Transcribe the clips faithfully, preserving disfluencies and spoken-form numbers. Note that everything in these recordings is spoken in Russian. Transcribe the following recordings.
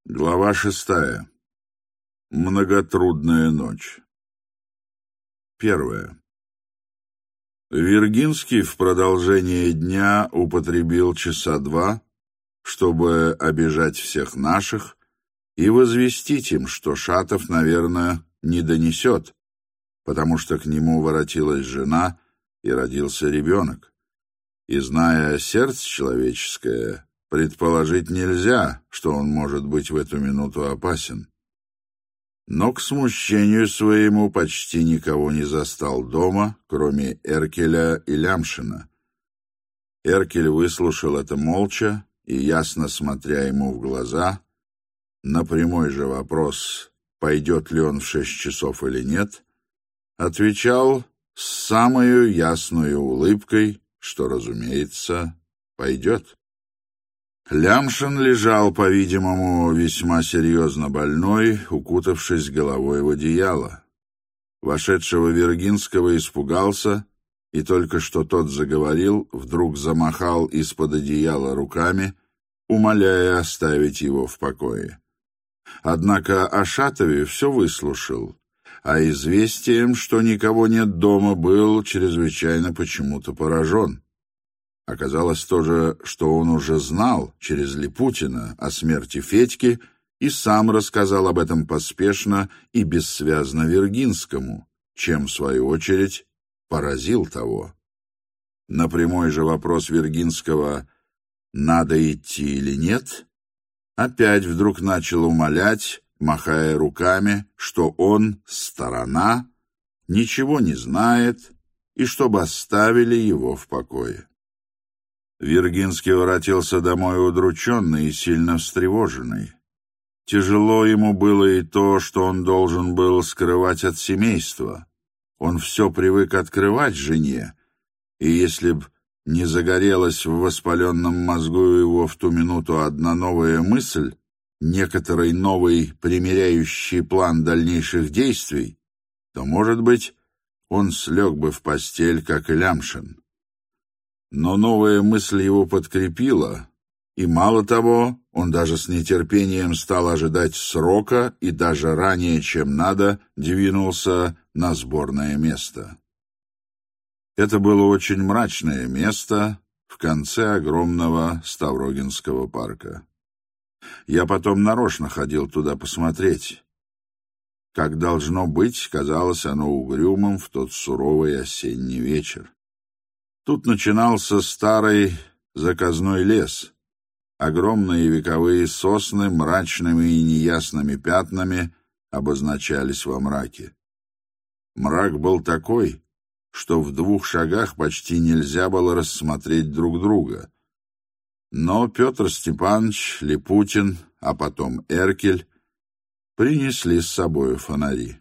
Глава шестая. Многотрудная ночь. Первое. Виргинский в продолжение дня употребил часа два, чтобы обижать всех наших и возвестить им, что Шатов, наверное, не донесет, потому что к нему воротилась жена и родился ребенок. И, зная сердце человеческое, предположить нельзя, что он может быть в эту минуту опасен. Но к смущению своему почти никого не застал дома, кроме Эркеля и Лямшина. Эркель выслушал это молча и, ясно смотря ему в глаза, на прямой же вопрос, пойдет ли он в шесть часов или нет, отвечал с самою ясною улыбкой, что, разумеется, пойдет. Лямшин лежал, по-видимому, весьма серьезно больной, укутавшись головой в одеяло. Вошедшего Виргинского испугался, и только что тот заговорил, вдруг замахал из-под одеяла руками, умоляя оставить его в покое. Однако о Шатове все выслушал, а известием, что никого нет дома, был чрезвычайно почему-то поражен. Оказалось тоже, что он уже знал через Липутина о смерти Федьки и сам рассказал об этом поспешно и бессвязно Виргинскому, чем, в свою очередь, поразил того. На прямой же вопрос Виргинского «надо идти или нет?» опять вдруг начал умолять, махая руками, что он, сторона, ничего не знает и чтобы оставили его в покое. Виргинский воротился домой удрученный и сильно встревоженный. Тяжело ему было и то, что он должен был скрывать от семейства. Он все привык открывать жене, и если б не загорелась в воспаленном мозгу его в ту минуту одна новая мысль, некоторый новый примиряющий план дальнейших действий, то, может быть, он слег бы в постель, как и Лямшин. Но новая мысль его подкрепила, и, мало того, он даже с нетерпением стал ожидать срока и даже ранее, чем надо, двинулся на сборное место. Это было очень мрачное место в конце огромного Ставрогинского парка. Я потом нарочно ходил туда посмотреть. Как должно быть, казалось оно угрюмым в тот суровый осенний вечер. Тут начинался старый заказной лес. Огромные вековые сосны мрачными и неясными пятнами обозначались во мраке. Мрак был такой, что в двух шагах почти нельзя было рассмотреть друг друга. Но Петр Степанович, Липутин, а потом Эркель принесли с собою фонари.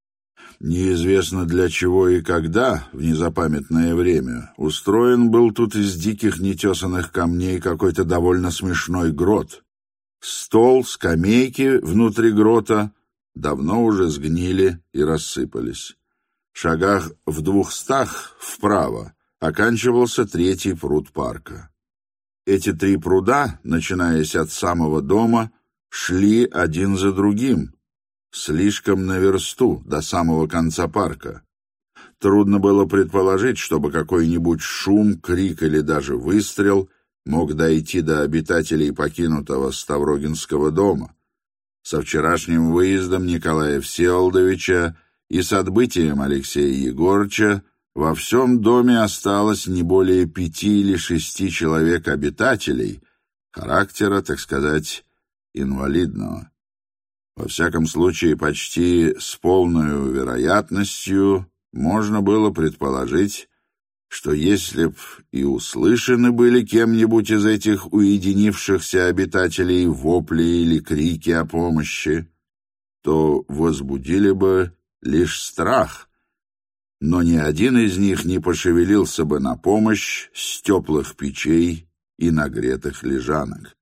Неизвестно для чего и когда, в незапамятное время, устроен был тут из диких нетесанных камней какой-то довольно смешной грот. Стол, скамейки внутри грота давно уже сгнили и рассыпались. В шагах в двухстах вправо оканчивался третий пруд парка. Эти три пруда, начинаясь от самого дома, шли один за другим, слишком на версту до самого конца парка. Трудно было предположить, чтобы какой-нибудь шум, крик или даже выстрел мог дойти до обитателей покинутого Ставрогинского дома. Со вчерашним выездом Николая Всеволодовича и с отбытием Алексея Егорыча во всем доме осталось не более пяти или шести человек обитателей, характера, так сказать, инвалидного. Во всяком случае, почти с полной вероятностью можно было предположить, что если б и услышаны были кем-нибудь из этих уединившихся обитателей вопли или крики о помощи, то возбудили бы лишь страх, но ни один из них не пошевелился бы на помощь с теплых печей и нагретых лежанок.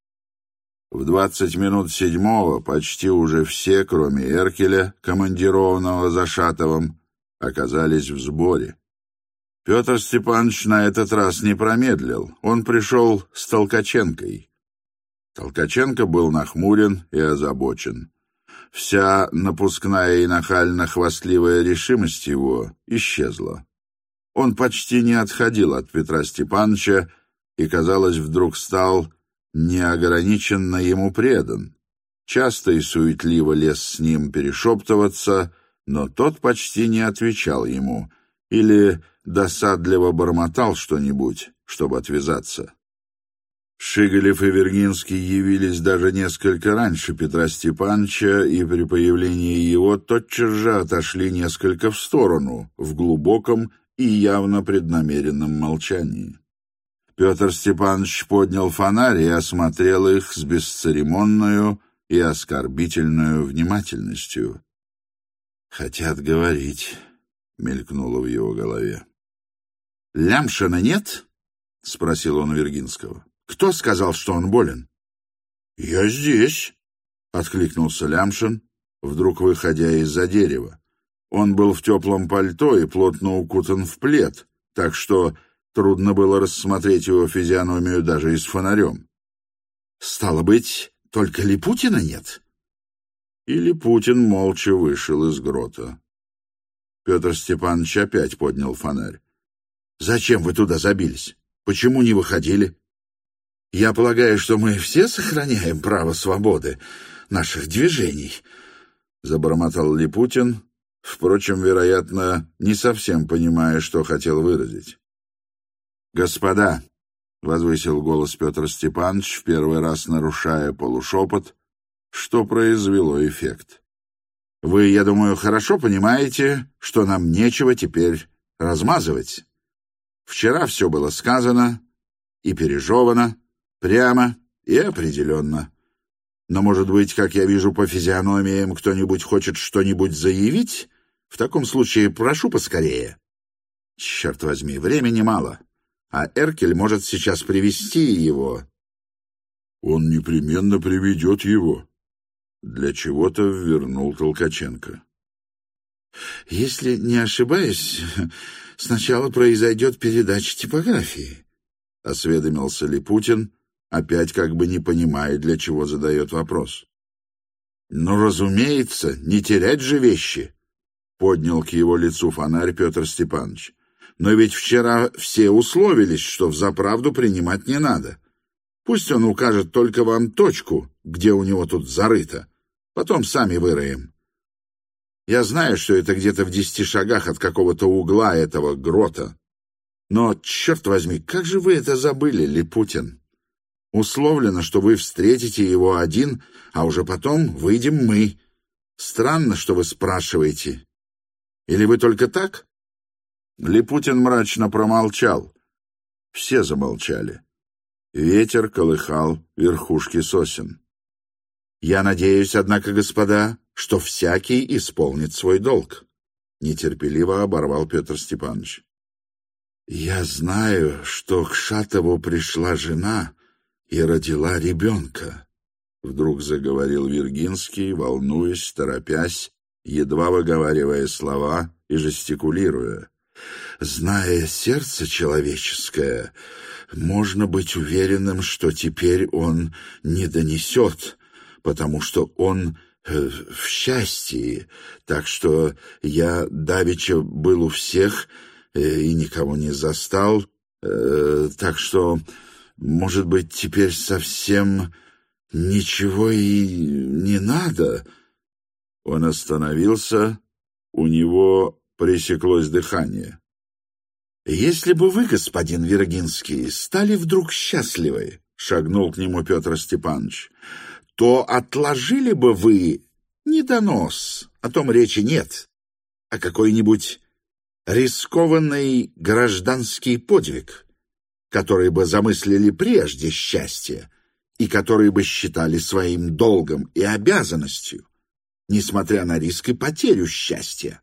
В двадцать минут седьмого почти уже все, кроме Эркеля, командированного за Шатовым, оказались в сборе. Петр Степанович на этот раз не промедлил. Он пришел с Толкаченкой. Толкаченко был нахмурен и озабочен. Вся напускная и нахально-хвастливая решимость его исчезла. Он почти не отходил от Петра Степановича и, казалось, вдруг стал неограниченно ему предан. Часто и суетливо лез с ним перешептываться, но тот почти не отвечал ему или досадливо бормотал что-нибудь, чтобы отвязаться. Шигалев и Вергинский явились даже несколько раньше Петра Степановича, и при появлении его тотчас же отошли несколько в сторону, в глубоком и явно преднамеренном молчании. Петр Степанович поднял фонарь и осмотрел их с бесцеремонную и оскорбительную внимательностью. «Хотят говорить», — мелькнуло в его голове. «Лямшина нет?» — спросил он Вергинского. «Кто сказал, что он болен?» «Я здесь», — откликнулся Лямшин, вдруг выходя из-за дерева. Он был в теплом пальто и плотно укутан в плед, так что трудно было рассмотреть его физиономию даже и с фонарем. «Стало быть, только Липутина нет?» И Липутин молча вышел из грота. Петр Степанович опять поднял фонарь. «Зачем вы туда забились? Почему не выходили?» «Я полагаю, что мы все сохраняем право свободы наших движений», — забормотал Липутин, впрочем, вероятно, не совсем понимая, что хотел выразить. «Господа», — возвысил голос Петр Степанович, в первый раз нарушая полушепот, что произвело эффект. «Вы, я думаю, хорошо понимаете, что нам нечего теперь размазывать. Вчера все было сказано и пережевано, прямо и определенно. Но, может быть, как я вижу по физиономиям, кто-нибудь хочет что-нибудь заявить? В таком случае прошу поскорее. Черт возьми, времени мало, а Эркель может сейчас привести его». «Он непременно приведет его», — для чего-то ввернул Толкаченко. «Если не ошибаюсь, сначала произойдет передача типографии», — осведомился Липутин, опять как бы не понимая, для чего задает вопрос. «Ну, разумеется, не терять же вещи», — поднял к его лицу фонарь Петр Степанович. «Но ведь вчера все условились, что взаправду принимать не надо. Пусть он укажет только вам точку, где у него тут зарыто. Потом сами выроем. Я знаю, что это где-то в десяти шагах от какого-то угла этого грота. Но, черт возьми, как же вы это забыли, Липутин? Условлено, что вы встретите его один, а уже потом выйдем мы. Странно, что вы спрашиваете. Или вы только так?» Липутин мрачно промолчал. Все замолчали. Ветер колыхал верхушки сосен. «Я надеюсь, однако, господа, что всякий исполнит свой долг», — нетерпеливо оборвал Петр Степанович. «Я знаю, что к Шатову пришла жена и родила ребенка», — вдруг заговорил Вергинский, волнуясь, торопясь, едва выговаривая слова и жестикулируя. «Зная сердце человеческое, можно быть уверенным, что теперь он не донесет, потому что он э, в счастье, так что я давеча был у всех э, и никого не застал, э, так что, может быть, теперь совсем ничего и не надо». Он остановился, у него пресеклось дыхание. «Если бы вы, господин Вергинский, стали вдруг счастливы, — шагнул к нему Петр Степанович, — то отложили бы вы не донос, о том речи нет, а какой-нибудь рискованный гражданский подвиг, который бы замыслили прежде счастья и который бы считали своим долгом и обязанностью, несмотря на риск и потерю счастья».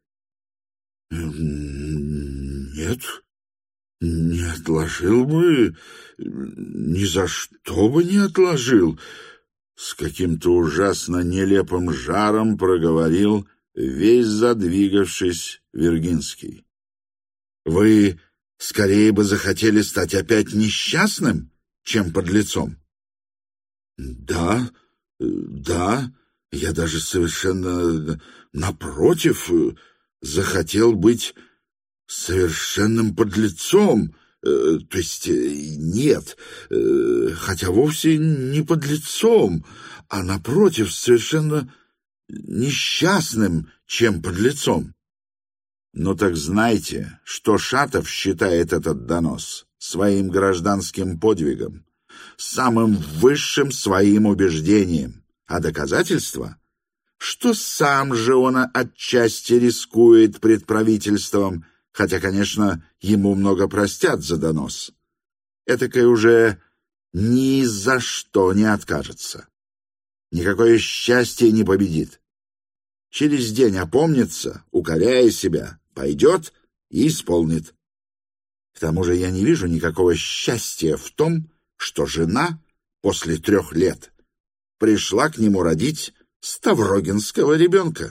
«Нет, не отложил бы, ни за что бы не отложил», — с каким-то ужасно нелепым жаром проговорил весь задвигавшись Вергинский. «Вы скорее бы захотели стать опять несчастным, чем подлецом?» Да, да, я даже совершенно напротив захотел быть совершенным подлецом, э, то есть нет, э, хотя вовсе не подлецом, а напротив совершенно несчастным, чем подлецом. Ну так знайте, что Шатов считает этот донос своим гражданским подвигом, самым высшим своим убеждением, а доказательство, что сам же он отчасти рискует пред правительством, хотя, конечно, ему много простят за донос. Этакой уже ни за что не откажется. Никакое счастье не победит. Через день опомнится, укоряя себя, пойдет и исполнит. К тому же я не вижу никакого счастья в том, что жена после трех лет пришла к нему родить ставрогинского ребенка.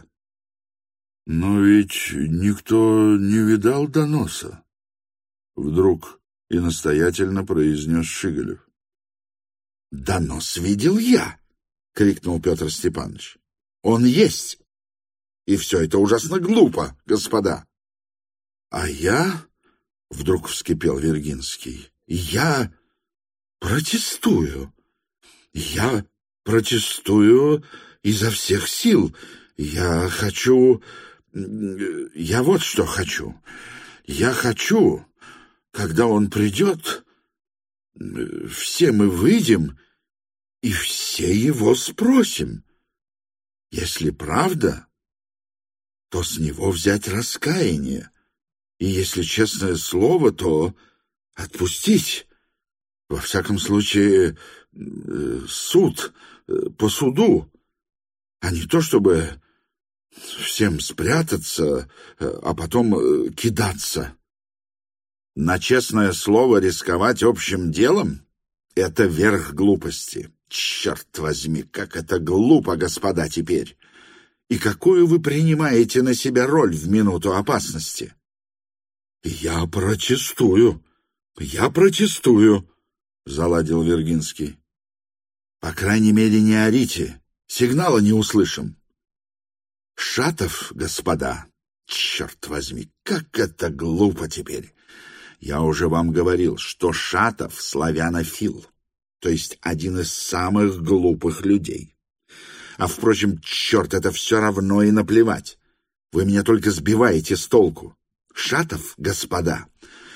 Но ведь никто не видал доноса, вдруг и настоятельно произнес Шигалев. «Донос видел я!» — крикнул Петр Степанович. «Он есть! И все это ужасно глупо, господа!» «А я...» — вдруг вскипел Вергинский. «Я протестую! Я протестую изо всех сил! Я хочу... Я вот что хочу! Я хочу, когда он придет, все мы выйдем и все его спросим. Если правда, то с него взять раскаяние, и если честное слово, то отпустить. Во всяком случае, суд по суду, а не то, чтобы всем спрятаться, а потом кидаться. На честное слово рисковать общим делом — это верх глупости. Черт возьми, как это глупо, господа, теперь! И какую вы принимаете на себя роль в минуту опасности? «Я протестую! Я протестую!» — заладил Вергинский. «По крайней мере, не орите. Сигнала не услышим. Шатов, господа, черт возьми, как это глупо теперь! Я уже вам говорил, что Шатов — славянофил, то есть один из самых глупых людей. А, впрочем, черт, это все равно и наплевать. Вы меня только сбиваете с толку. Шатов, господа,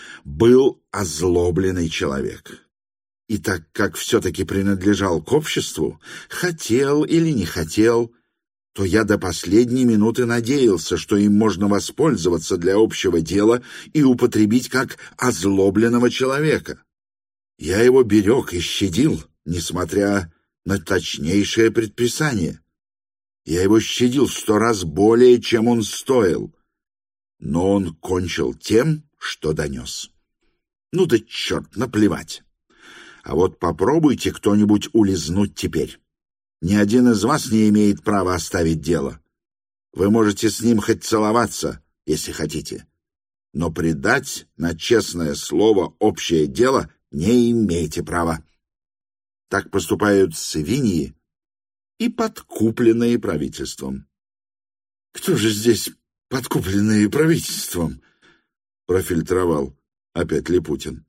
был озлобленный человек. И так как все-таки принадлежал к обществу, хотел или не хотел, то я до последней минуты надеялся, что им можно воспользоваться для общего дела и употребить как озлобленного человека. Я его берег и щадил, несмотря на точнейшее предписание. Я его щадил в сто раз более, чем он стоил. Но он кончил тем, что донес. Ну да черт, наплевать. А вот попробуйте кто-нибудь улизнуть теперь. Ни один из вас не имеет права оставить дело. Вы можете с ним хоть целоваться, если хотите. Но предать на честное слово общее дело не имеете права. Так поступают свиньи и подкупленные правительством. «Кто же здесь подкупленные правительством?» — профильтровал опять Липутин.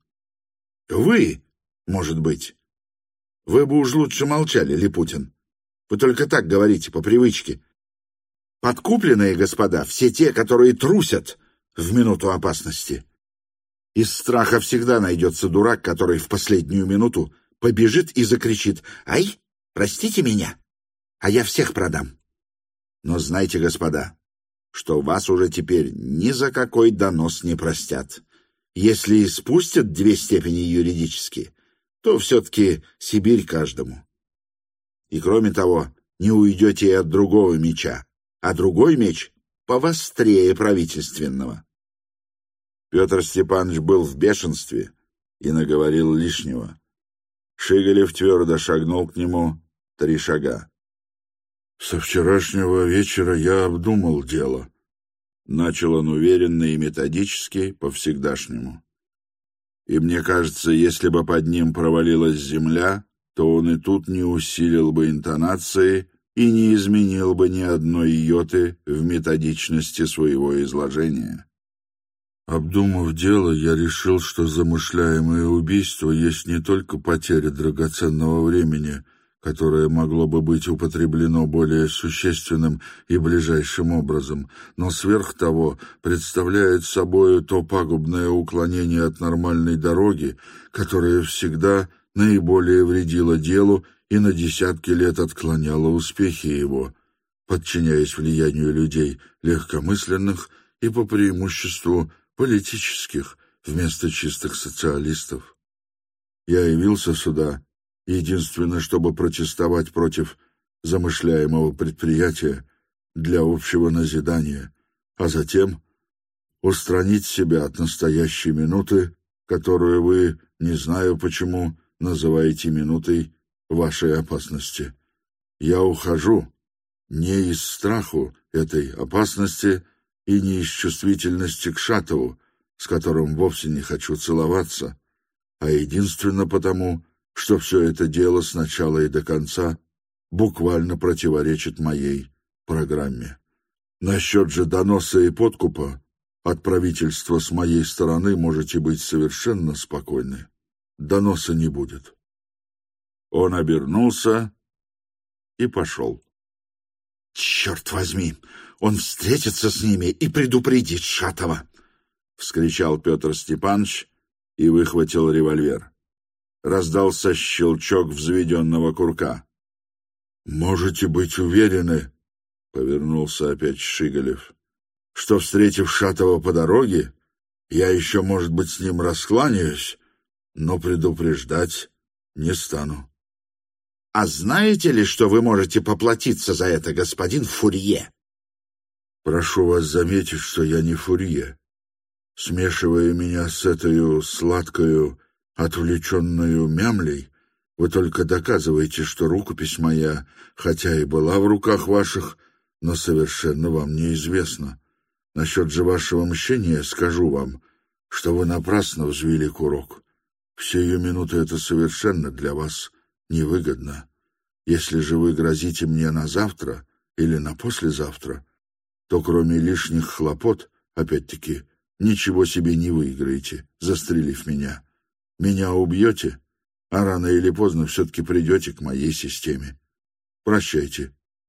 «Вы, может быть. Вы бы уж лучше молчали, Липутин. Вы только так говорите, по привычке. Подкупленные, господа, все те, которые трусят в минуту опасности. Из страха всегда найдется дурак, который в последнюю минуту побежит и закричит: «Ай, простите меня, а я всех продам». Но знайте, господа, что вас уже теперь ни за какой донос не простят. Если и спустят две степени юридически, то все-таки Сибирь каждому. И кроме того, не уйдете и от другого меча, а другой меч повострее правительственного. Петр Степанович был в бешенстве и наговорил лишнего. Шигалев твердо шагнул к нему три шага. «Со вчерашнего вечера я обдумал дело», — начал он уверенно и методически, по-всегдашнему. «И мне кажется, если бы под ним провалилась земля, то он и тут не усилил бы интонации и не изменил бы ни одной йоты в методичности своего изложения. Обдумав дело, я решил, что замышляемое убийство есть не только потеря драгоценного времени, которое могло бы быть употреблено более существенным и ближайшим образом, но сверх того представляет собою то пагубное уклонение от нормальной дороги, которое всегда наиболее вредило делу и на десятки лет отклоняло успехи его, подчиняясь влиянию людей легкомысленных и по преимуществу политических вместо чистых социалистов. Я явился сюда единственно, чтобы протестовать против замышляемого предприятия для общего назидания, а затем устранить себя от настоящей минуты, которую вы, не знаю почему, называете минутой вашей опасности. Я ухожу не из страху этой опасности и не из чувствительности к Шатову, с которым вовсе не хочу целоваться, а единственно потому, что все это дело с начала и до конца буквально противоречит моей программе. Насчет же доноса и подкупа от правительства с моей стороны можете быть совершенно спокойны. Доноса не будет. Он обернулся и пошел. «Черт возьми! Он встретится с ними и предупредит Шатова!» — вскричал Петр Степанович и выхватил револьвер. Раздался щелчок взведенного курка. «Можете быть уверены, — повернулся опять Шигалев, — что, встретив Шатова по дороге, я еще, может быть, с ним раскланяюсь, но предупреждать не стану». «А знаете ли, что вы можете поплатиться за это, господин Фурье?» «Прошу вас заметить, что я не Фурье. Смешивая меня с этой сладкою, отвлеченную мямлей, вы только доказываете, что рукопись моя, хотя и была в руках ваших, но совершенно вам неизвестна. Насчет же вашего мщения скажу вам, что вы напрасно взвели курок. В сию минуту это совершенно для вас невыгодно. Если же вы грозите мне на завтра или на послезавтра, то кроме лишних хлопот, опять-таки, ничего себе не выиграете, застрелив меня. Меня убьете, а рано или поздно все-таки придете к моей системе. Прощайте».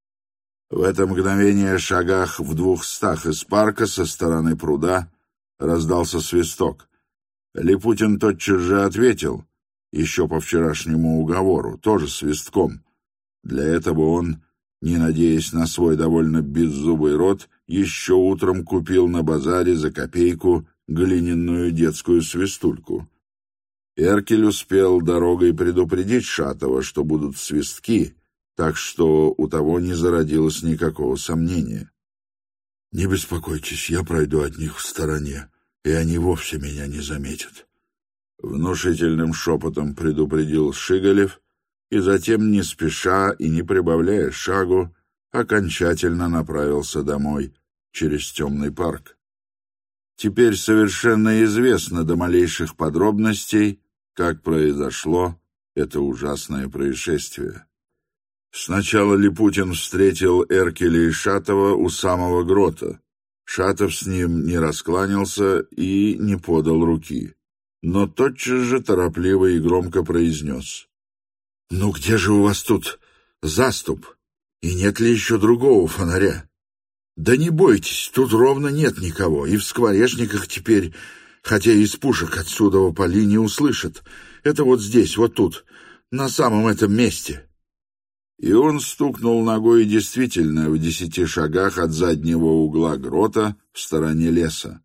В это мгновение, шагах в двухстах из парка со стороны пруда, раздался свисток. Липутин тотчас же ответил, еще по вчерашнему уговору, тоже свистком. Для этого он, не надеясь на свой довольно беззубый рот, еще утром купил на базаре за копейку глиняную детскую свистульку. Эркель успел дорогой предупредить Шатова, что будут свистки, так что у того не зародилось никакого сомнения. «Не беспокойтесь, я пройду от них в стороне, и они вовсе меня не заметят», — внушительным шепотом предупредил Шигалев, и затем, не спеша и не прибавляя шагу, окончательно направился домой через темный парк. Теперь совершенно известно до малейших подробностей, как произошло это ужасное происшествие. Сначала Липутин встретил Эркеля и Шатова у самого грота. Шатов с ним не раскланялся и не подал руки, но тотчас же торопливо и громко произнес: «Ну где же у вас тут заступ? И нет ли еще другого фонаря? Да не бойтесь, тут ровно нет никого, и в скворечниках теперь, хотя из пушек отсюда в поли не услышат. Это вот здесь, вот тут, на самом этом месте». И он стукнул ногой действительно в десяти шагах от заднего угла грота в стороне леса.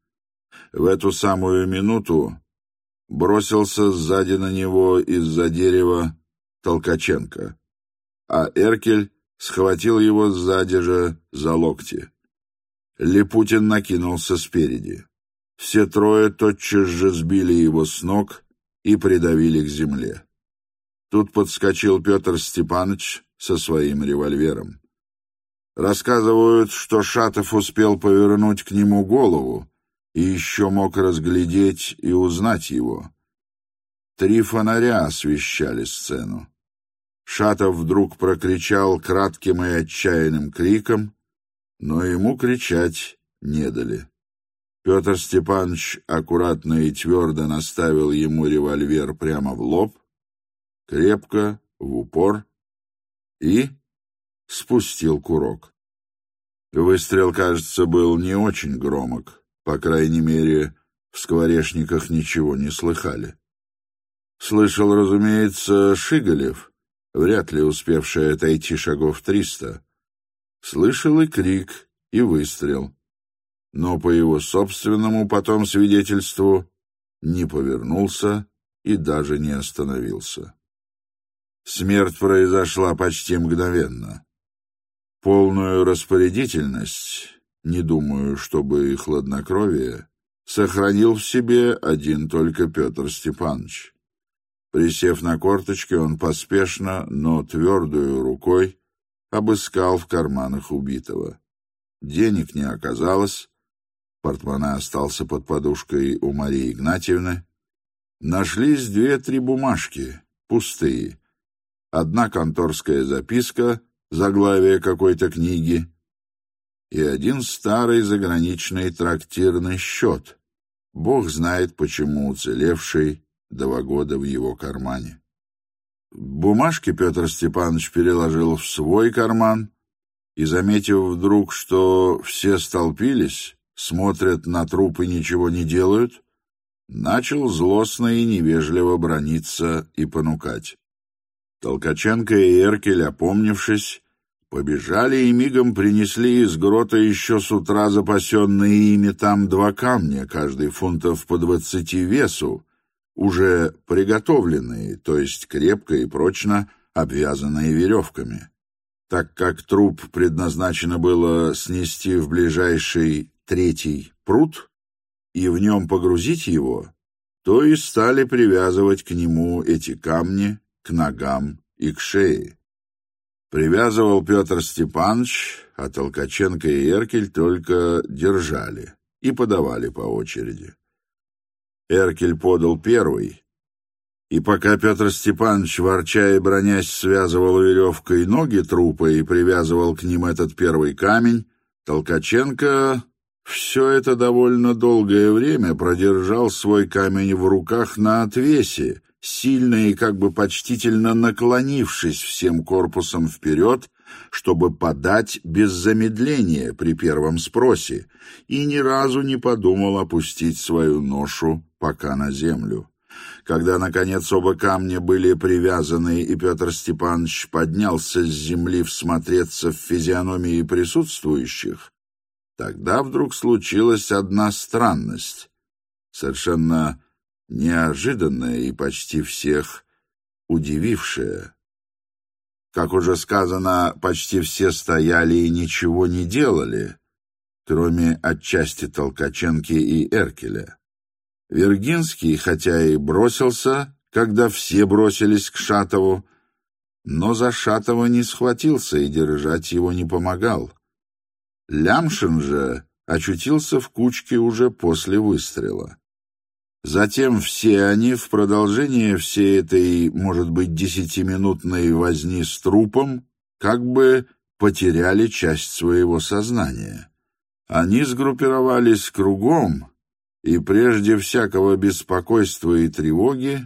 В эту самую минуту бросился сзади на него из-за дерева Толкаченко, а Эркель схватил его сзади же за локти. Липутин накинулся спереди. Все трое тотчас же сбили его с ног и придавили к земле. Тут подскочил Петр Степанович со своим револьвером. Рассказывают, что Шатов успел повернуть к нему голову и еще мог разглядеть и узнать его. Три фонаря освещали сцену. Шатов вдруг прокричал кратким и отчаянным криком, но ему кричать не дали. Петр Степанович аккуратно и твердо наставил ему револьвер прямо в лоб, крепко, в упор, и спустил курок. Выстрел, кажется, был не очень громок, по крайней мере, в скворечниках ничего не слыхали. Слышал, разумеется, Шиголев, вряд ли успевший отойти шагов триста. Слышал и крик, и выстрел, но по его собственному потом свидетельству не повернулся и даже не остановился. Смерть произошла почти мгновенно. Полную распорядительность, не думаю, чтобы и хладнокровие, сохранил в себе один только Петр Степанович. Присев на корточки, он поспешно, но твердую рукой обыскал в карманах убитого. Денег не оказалось, портмоне остался под подушкой у Марии Игнатьевны. Нашлись две-три бумажки, пустые. Одна конторская записка, заглавие какой-то книги, и один старый заграничный трактирный счет, бог знает почему уцелевший два года в его кармане. Бумажки Петр Степанович переложил в свой карман и, заметив вдруг, что все столпились, смотрят на труп и ничего не делают, начал злостно и невежливо браниться и понукать. Толкаченко и Эркель, опомнившись, побежали и мигом принесли из грота еще с утра запасенные ими там два камня, каждый фунтов по двадцати весу, уже приготовленные, то есть крепко и прочно обвязанные веревками. Так как труп предназначено было снести в ближайший третий пруд и в нем погрузить его, то и стали привязывать к нему эти камни к ногам и к шее. Привязывал Петр Степанович, а Толкаченко и Эркель только держали и подавали по очереди. Эркель подал первый, и пока Петр Степанович, ворча и бронясь, связывал веревкой ноги трупа и привязывал к ним этот первый камень, Толкаченко все это довольно долгое время продержал свой камень в руках на отвесе, сильно и как бы почтительно наклонившись всем корпусом вперед, чтобы подать без замедления при первом спросе, и ни разу не подумал опустить свою ношу пока на землю. Когда, наконец, оба камня были привязаны, и Петр Степанович поднялся с земли всмотреться в физиономии присутствующих, тогда вдруг случилась одна странность, совершенно неожиданная и почти всех удивившая. Как уже сказано, почти все стояли и ничего не делали, кроме отчасти Толкаченки и Эркеля. Вергинский, хотя и бросился, когда все бросились к Шатову, но за Шатова не схватился и держать его не помогал. Лямшин же очутился в кучке уже после выстрела. Затем все они в продолжение всей этой, может быть, десятиминутной возни с трупом как бы потеряли часть своего сознания. Они сгруппировались кругом и прежде всякого беспокойства и тревоги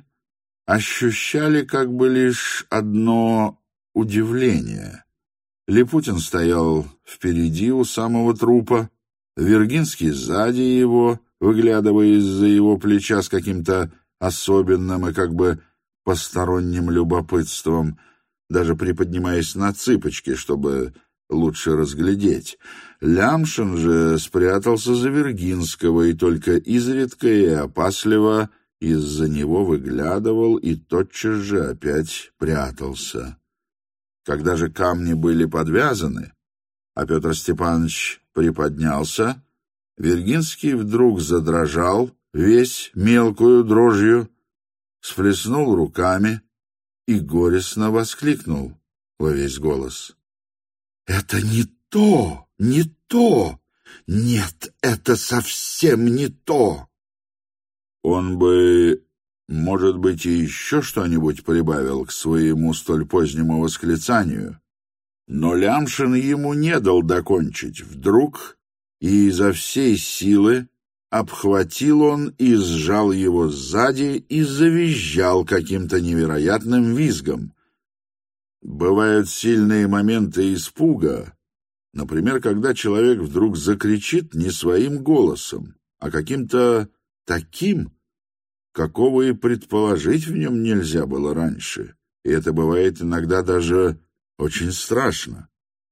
ощущали как бы лишь одно удивление. Липутин стоял впереди у самого трупа, Вергинский сзади его, выглядывая из-за его плеча с каким-то особенным и как бы посторонним любопытством, даже приподнимаясь на цыпочки, чтобы лучше разглядеть. Лямшин же спрятался за Вергинского и только изредка и опасливо из-за него выглядывал и тотчас же опять прятался. Когда же камни были подвязаны, а Петр Степанович приподнялся, Вергинский вдруг задрожал весь мелкую дрожью, сплеснул руками и горестно воскликнул во весь голос: «Это не то, не то! Нет, это совсем не то!» Он бы может быть, и еще что-нибудь прибавил к своему столь позднему восклицанию, но Лямшин ему не дал докончить. Вдруг и изо всей силы обхватил он и сжал его сзади и завизжал каким-то невероятным визгом. Бывают сильные моменты испуга, например, когда человек вдруг закричит не своим голосом, а каким-то таким, какого и предположить в нем нельзя было раньше, и это бывает иногда даже очень страшно.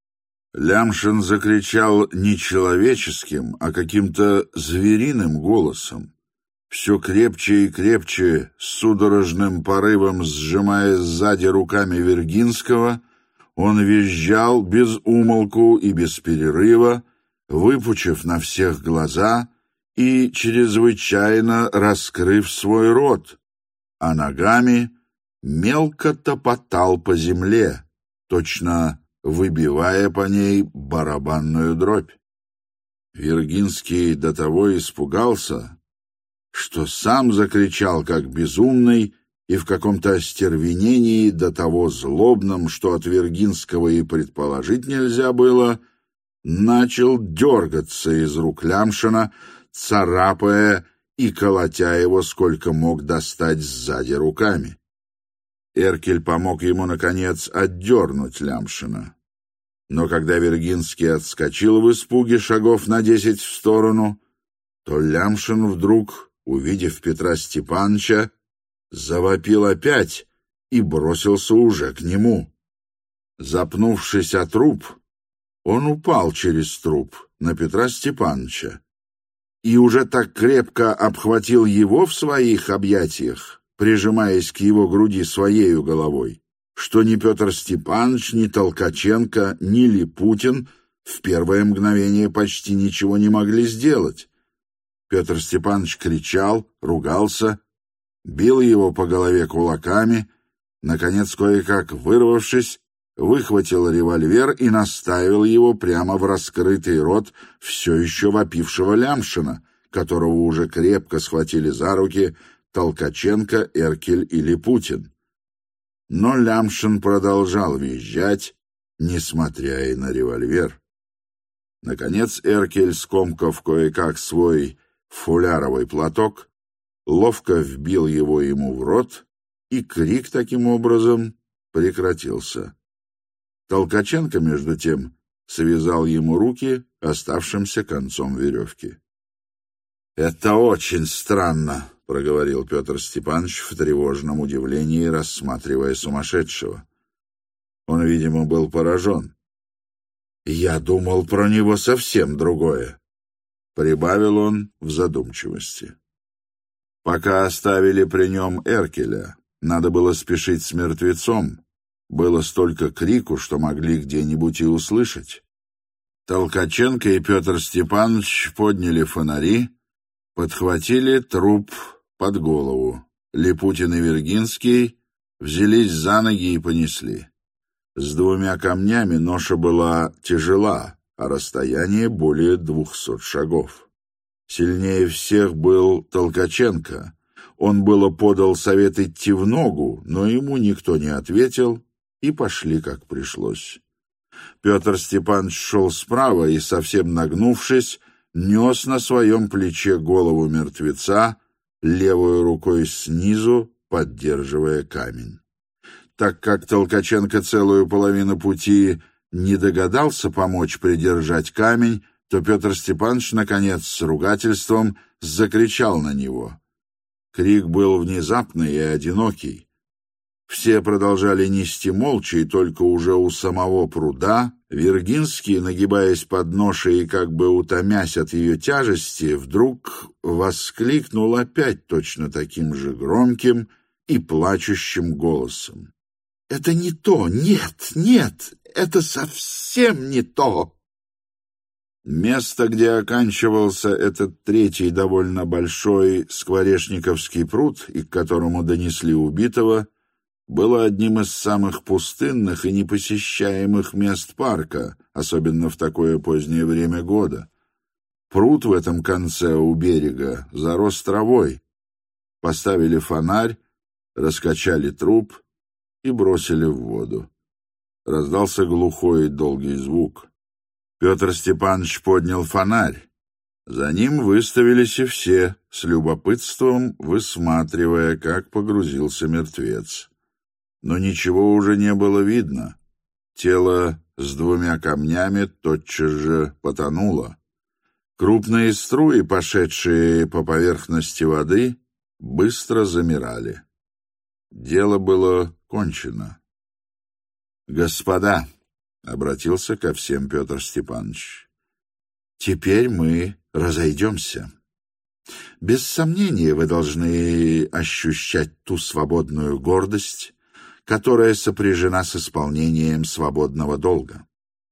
Лямшин закричал не человеческим, а каким-то звериным голосом, все крепче и крепче, с судорожным порывом сжимая сзади руками Вергинского. Он визжал без умолку и без перерыва, выпучив на всех глаза и чрезвычайно раскрыв свой рот, а ногами мелко топотал по земле, точно выбивая по ней барабанную дробь. Вергинский до того испугался, что сам закричал как безумный и в каком-то остервенении до того злобном, что от Вергинского и предположить нельзя было, начал дергаться из рук Лямшина, царапая и колотя его сколько мог достать сзади руками. Эркель помог ему, наконец, отдернуть Лямшина. Но когда Вергинский отскочил в испуге шагов на десять в сторону, то Лямшин вдруг, увидев Петра Степановича, завопил опять и бросился уже к нему. Запнувшись о труп, он упал через труп на Петра Степановича и уже так крепко обхватил его в своих объятиях, прижимаясь к его груди своею головой, что ни Петр Степанович, ни Толкаченко, ни Липутин в первое мгновение почти ничего не могли сделать. Петр Степанович кричал, ругался, бил его по голове кулаками, наконец, кое-как вырвавшись, выхватил револьвер и наставил его прямо в раскрытый рот все еще вопившего Лямшина, которого уже крепко схватили за руки Толкаченко, Эркель и Липутин. Но Лямшин продолжал визжать, несмотря и на револьвер. Наконец Эркель, скомкав кое-как свой фуляровый платок, ловко вбил его ему в рот, и крик таким образом прекратился. Толкаченко, между тем, связал ему руки оставшимся концом веревки. — Это очень странно, — проговорил Петр Степанович в тревожном удивлении, рассматривая сумасшедшего. Он, видимо, был поражен. — Я думал про него совсем другое, — прибавил он в задумчивости. Пока оставили при нем Эркеля, надо было спешить с мертвецом. Было столько крику, что могли где-нибудь и услышать. Толкаченко и Петр Степанович подняли фонари, подхватили труп под голову. Липутин и Вергинский взялись за ноги и понесли. С двумя камнями ноша была тяжела, а расстояние более двухсот шагов. Сильнее всех был Толкаченко. Он было подал совет идти в ногу, но ему никто не ответил, и пошли, как пришлось. Петр Степанович шел справа и, совсем нагнувшись, нес на своем плече голову мертвеца, левой рукой снизу поддерживая камень. Так как Толкаченко целую половину пути не догадался помочь придержать камень, то Петр Степанович, наконец, с ругательством закричал на него. Крик был внезапный и одинокий. Все продолжали нести молча, и только уже у самого пруда Вергинский, нагибаясь под ношей и как бы утомясь от ее тяжести, вдруг воскликнул опять точно таким же громким и плачущим голосом. — Это не то! Нет, нет! Это совсем не то! Место, где оканчивался этот третий довольно большой скворечниковский пруд, и к которому донесли убитого, было одним из самых пустынных и непосещаемых мест парка, особенно в такое позднее время года. Пруд в этом конце у берега зарос травой. поставили фонарь, раскачали труп и бросили в воду. Раздался глухой и долгий звук. Петр Степанович поднял фонарь. За ним выставились и все, с любопытством высматривая, как погрузился мертвец. Но ничего уже не было видно. Тело с двумя камнями тотчас же потонуло. Крупные струи, пошедшие по поверхности воды, быстро замирали. Дело было кончено. «Господа», — обратился ко всем Петр Степанович, — «теперь мы разойдемся. Без сомнения, вы должны ощущать ту свободную гордость, которая сопряжена с исполнением свободного долга.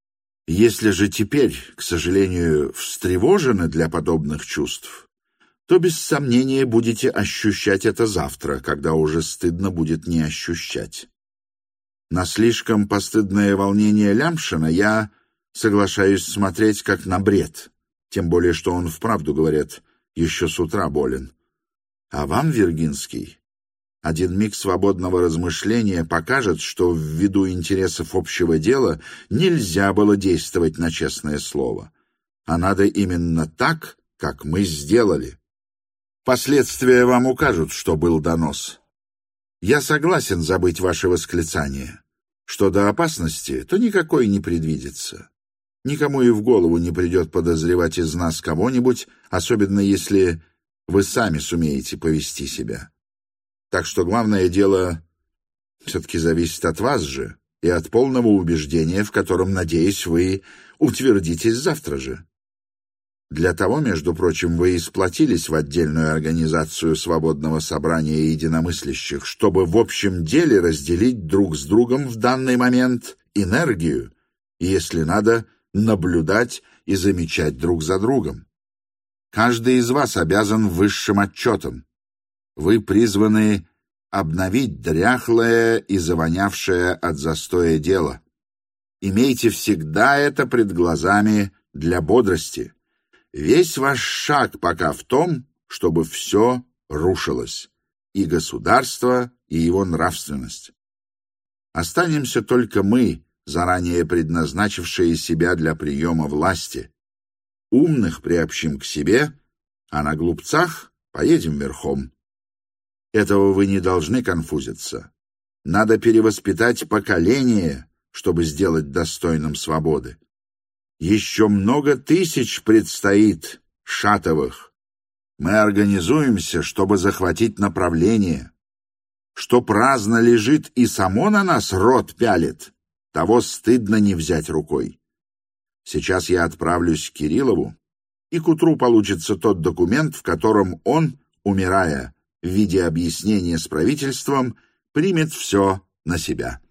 Если же теперь, к сожалению, встревожены для подобных чувств, то без сомнения будете ощущать это завтра, когда уже стыдно будет не ощущать. На слишком постыдное волнение Лямшина я соглашаюсь смотреть как на бред, тем более что он вправду, говорят, еще с утра болен. А вам, Виргинский, один миг свободного размышления покажет, что ввиду интересов общего дела нельзя было действовать на честное слово, а надо именно так, как мы сделали. Последствия вам укажут, что был донос. Я согласен забыть ваше восклицание. Что до опасности, то никакой не предвидится. Никому и в голову не придет подозревать из нас кого-нибудь, особенно если вы сами сумеете повести себя. Так что главное дело все-таки зависит от вас же и от полного убеждения, в котором, надеюсь, вы утвердитесь завтра же. Для того, между прочим, вы и сплотились в отдельную организацию свободного собрания единомыслящих, чтобы в общем деле разделить друг с другом в данный момент энергию и, если надо, наблюдать и замечать друг за другом. Каждый из вас обязан высшим отчетом. Вы призваны обновить дряхлое и завонявшее от застоя дело. Имейте всегда это пред глазами для бодрости. Весь ваш шаг пока в том, чтобы все рушилось, и государство, и его нравственность. Останемся только мы, заранее предназначившие себя для приема власти. Умных приобщим к себе, а на глупцах поедем верхом. Этого вы не должны конфузиться. Надо перевоспитать поколение, чтобы сделать достойным свободы. Еще много тысяч предстоит, Шатовых. Мы организуемся, чтобы захватить направление. Что праздно лежит и само на нас рот пялит, того стыдно не взять рукой. Сейчас я отправлюсь к Кириллову, и к утру получится тот документ, в котором он, умирая, в виде объяснения с правительством, примет все на себя.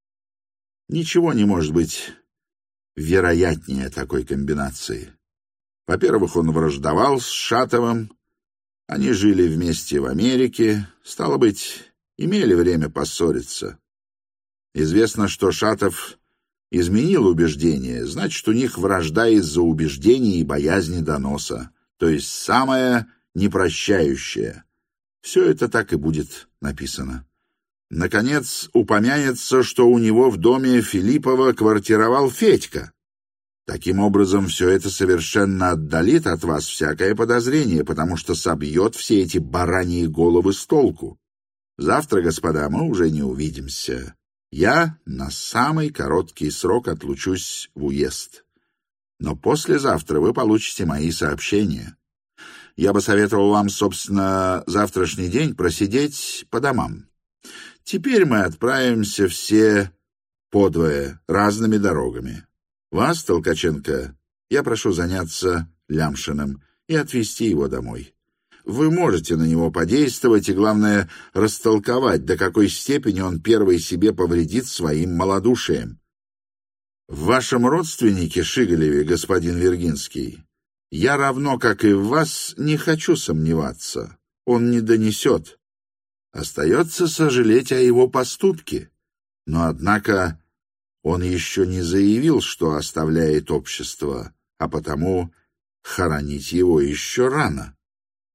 Ничего не может быть вероятнее такой комбинации. Во-первых, он враждовал с Шатовым, они жили вместе в Америке, стало быть, имели время поссориться. Известно, что Шатов изменил убеждения, значит, у них вражда из-за убеждений и боязни доноса, то есть самая непрощающая. Все это так и будет написано. Наконец, упомянется, что у него в доме Филиппова квартировал Федька. Таким образом, все это совершенно отдалит от вас всякое подозрение, потому что собьет все эти бараньи головы с толку. Завтра, господа, мы уже не увидимся. Я на самый короткий срок отлучусь в уезд. Но послезавтра вы получите мои сообщения. Я бы советовал вам, собственно, завтрашний день просидеть по домам. Теперь мы отправимся все подвое, разными дорогами. Вас, Толкаченко, я прошу заняться Лямшиным и отвезти его домой. Вы можете на него подействовать и, главное, растолковать, до какой степени он первый себе повредит своим малодушием. В вашем родственнике Шиголеве, господин Виргинский, я равно, как и в вас, не хочу сомневаться. Он не донесет. Остается сожалеть о его поступке. Но, однако, он еще не заявил, что оставляет общество, а потому хоронить его еще рано.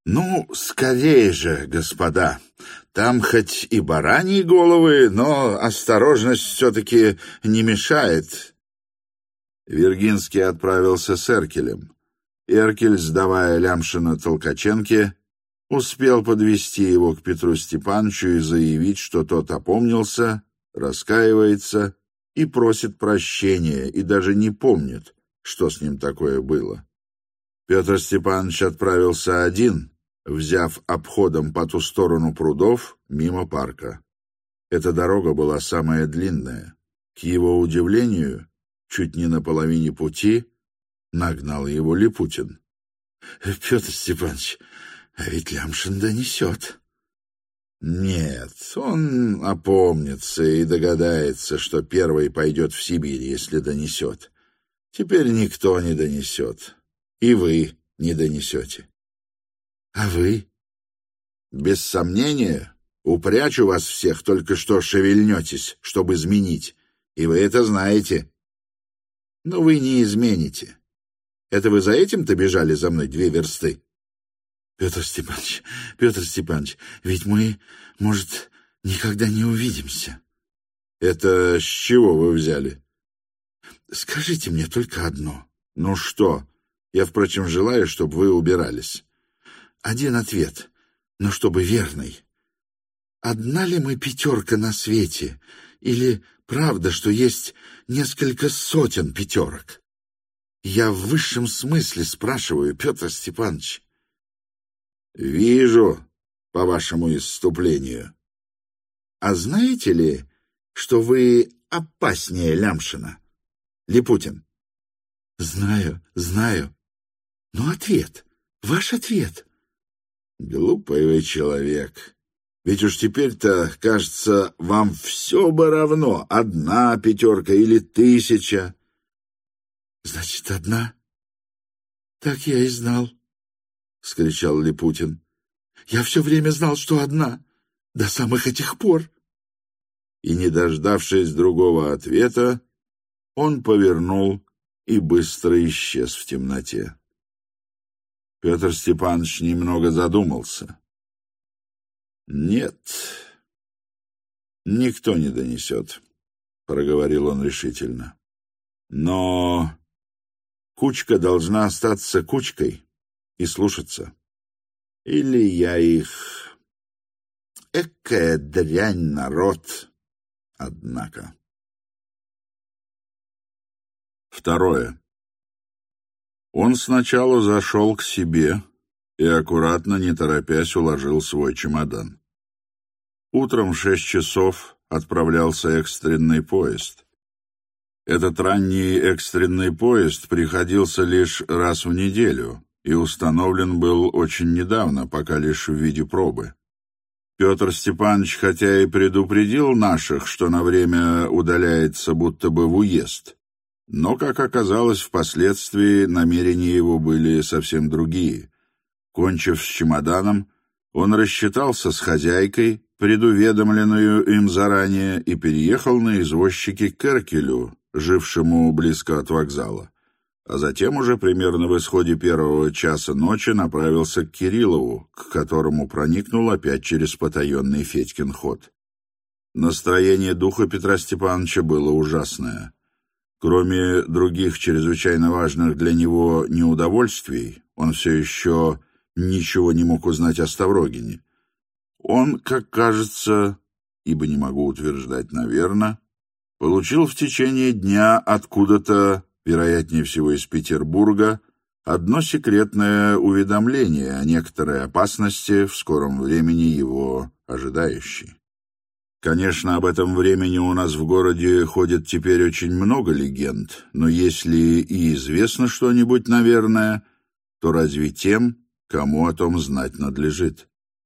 Ну, скорее же, господа. Там хоть и бараньи головы, но осторожность все-таки не мешает. Виргинский отправился с Эркелем. Эркель, сдавая Лямшина Толкаченке, успел подвести его к Петру Степановичу и заявить, что тот опомнился, раскаивается и просит прощения, и даже не помнит, что с ним такое было. Петр Степанович отправился один, взяв обходом по ту сторону прудов мимо парка. Эта дорога была самая длинная. К его удивлению, чуть не на половине пути нагнал его Липутин. — Петр Степанович, а ведь Лямшин донесет. Нет, он опомнится и догадается, что первый пойдет в Сибирь, если донесет. Теперь никто не донесет. И вы не донесете. А вы? Без сомнения, упрячу вас всех, только что шевельнетесь, чтобы изменить. И вы это знаете. Но вы не измените. Это вы за этим-то бежали за мной две версты? Петр Степанович, Петр Степанович, ведь мы, может, никогда не увидимся. Это с чего вы взяли? Скажите мне только одно. Ну что? Я, впрочем, желаю, чтобы вы убирались. Один ответ, но чтобы верный. Одна ли мы пятерка на свете, или правда, что есть несколько сотен пятерок? Я в высшем смысле спрашиваю, Петр Степанович. Вижу по вашему исступлению. А знаете ли, что вы опаснее Лямшина, Липутин? Знаю, знаю. Но ответ, ваш ответ. Глупый вы человек. Ведь уж теперь-то, кажется, вам все бы равно, одна пятерка или тысяча. Значит, одна? Так я и знал. — вскричал Липутин. — Я все время знал, что одна, до самых этих пор. И, не дождавшись другого ответа, он повернул и быстро исчез в темноте. Петр Степанович немного задумался. — Нет, никто не донесет, — проговорил он решительно. — Но кучка должна остаться кучкой и слушаться. Или я их... Экая дрянь народ, однако. Второе. Он сначала зашел к себе и аккуратно, не торопясь, уложил свой чемодан. Утром в шесть часов отправлялся экстренный поезд. Этот ранний экстренный поезд приходился лишь раз в неделю и установлен был очень недавно, пока лишь в виде пробы. Петр Степанович, хотя и предупредил наших, что на время удаляется будто бы в уезд, но, как оказалось, впоследствии намерения его были совсем другие. Кончив с чемоданом, он рассчитался с хозяйкой, предуведомленную им заранее, и переехал на извозчике к Эркелю, жившему близко от вокзала. А затем уже примерно в исходе первого часа ночи направился к Кириллову, к которому проникнул опять через потаенный Федькин ход. Настроение духа Петра Степановича было ужасное. Кроме других чрезвычайно важных для него неудовольствий, он все еще ничего не мог узнать о Ставрогине. Он, как кажется, ибо не могу утверждать, наверно, получил в течение дня откуда-то, вероятнее всего из Петербурга, одно секретное уведомление о некоторой опасности в скором времени его ожидающей. Конечно, об этом времени у нас в городе ходит теперь очень много легенд, но если и известно что-нибудь, наверное, то разве тем, кому о том знать надлежит.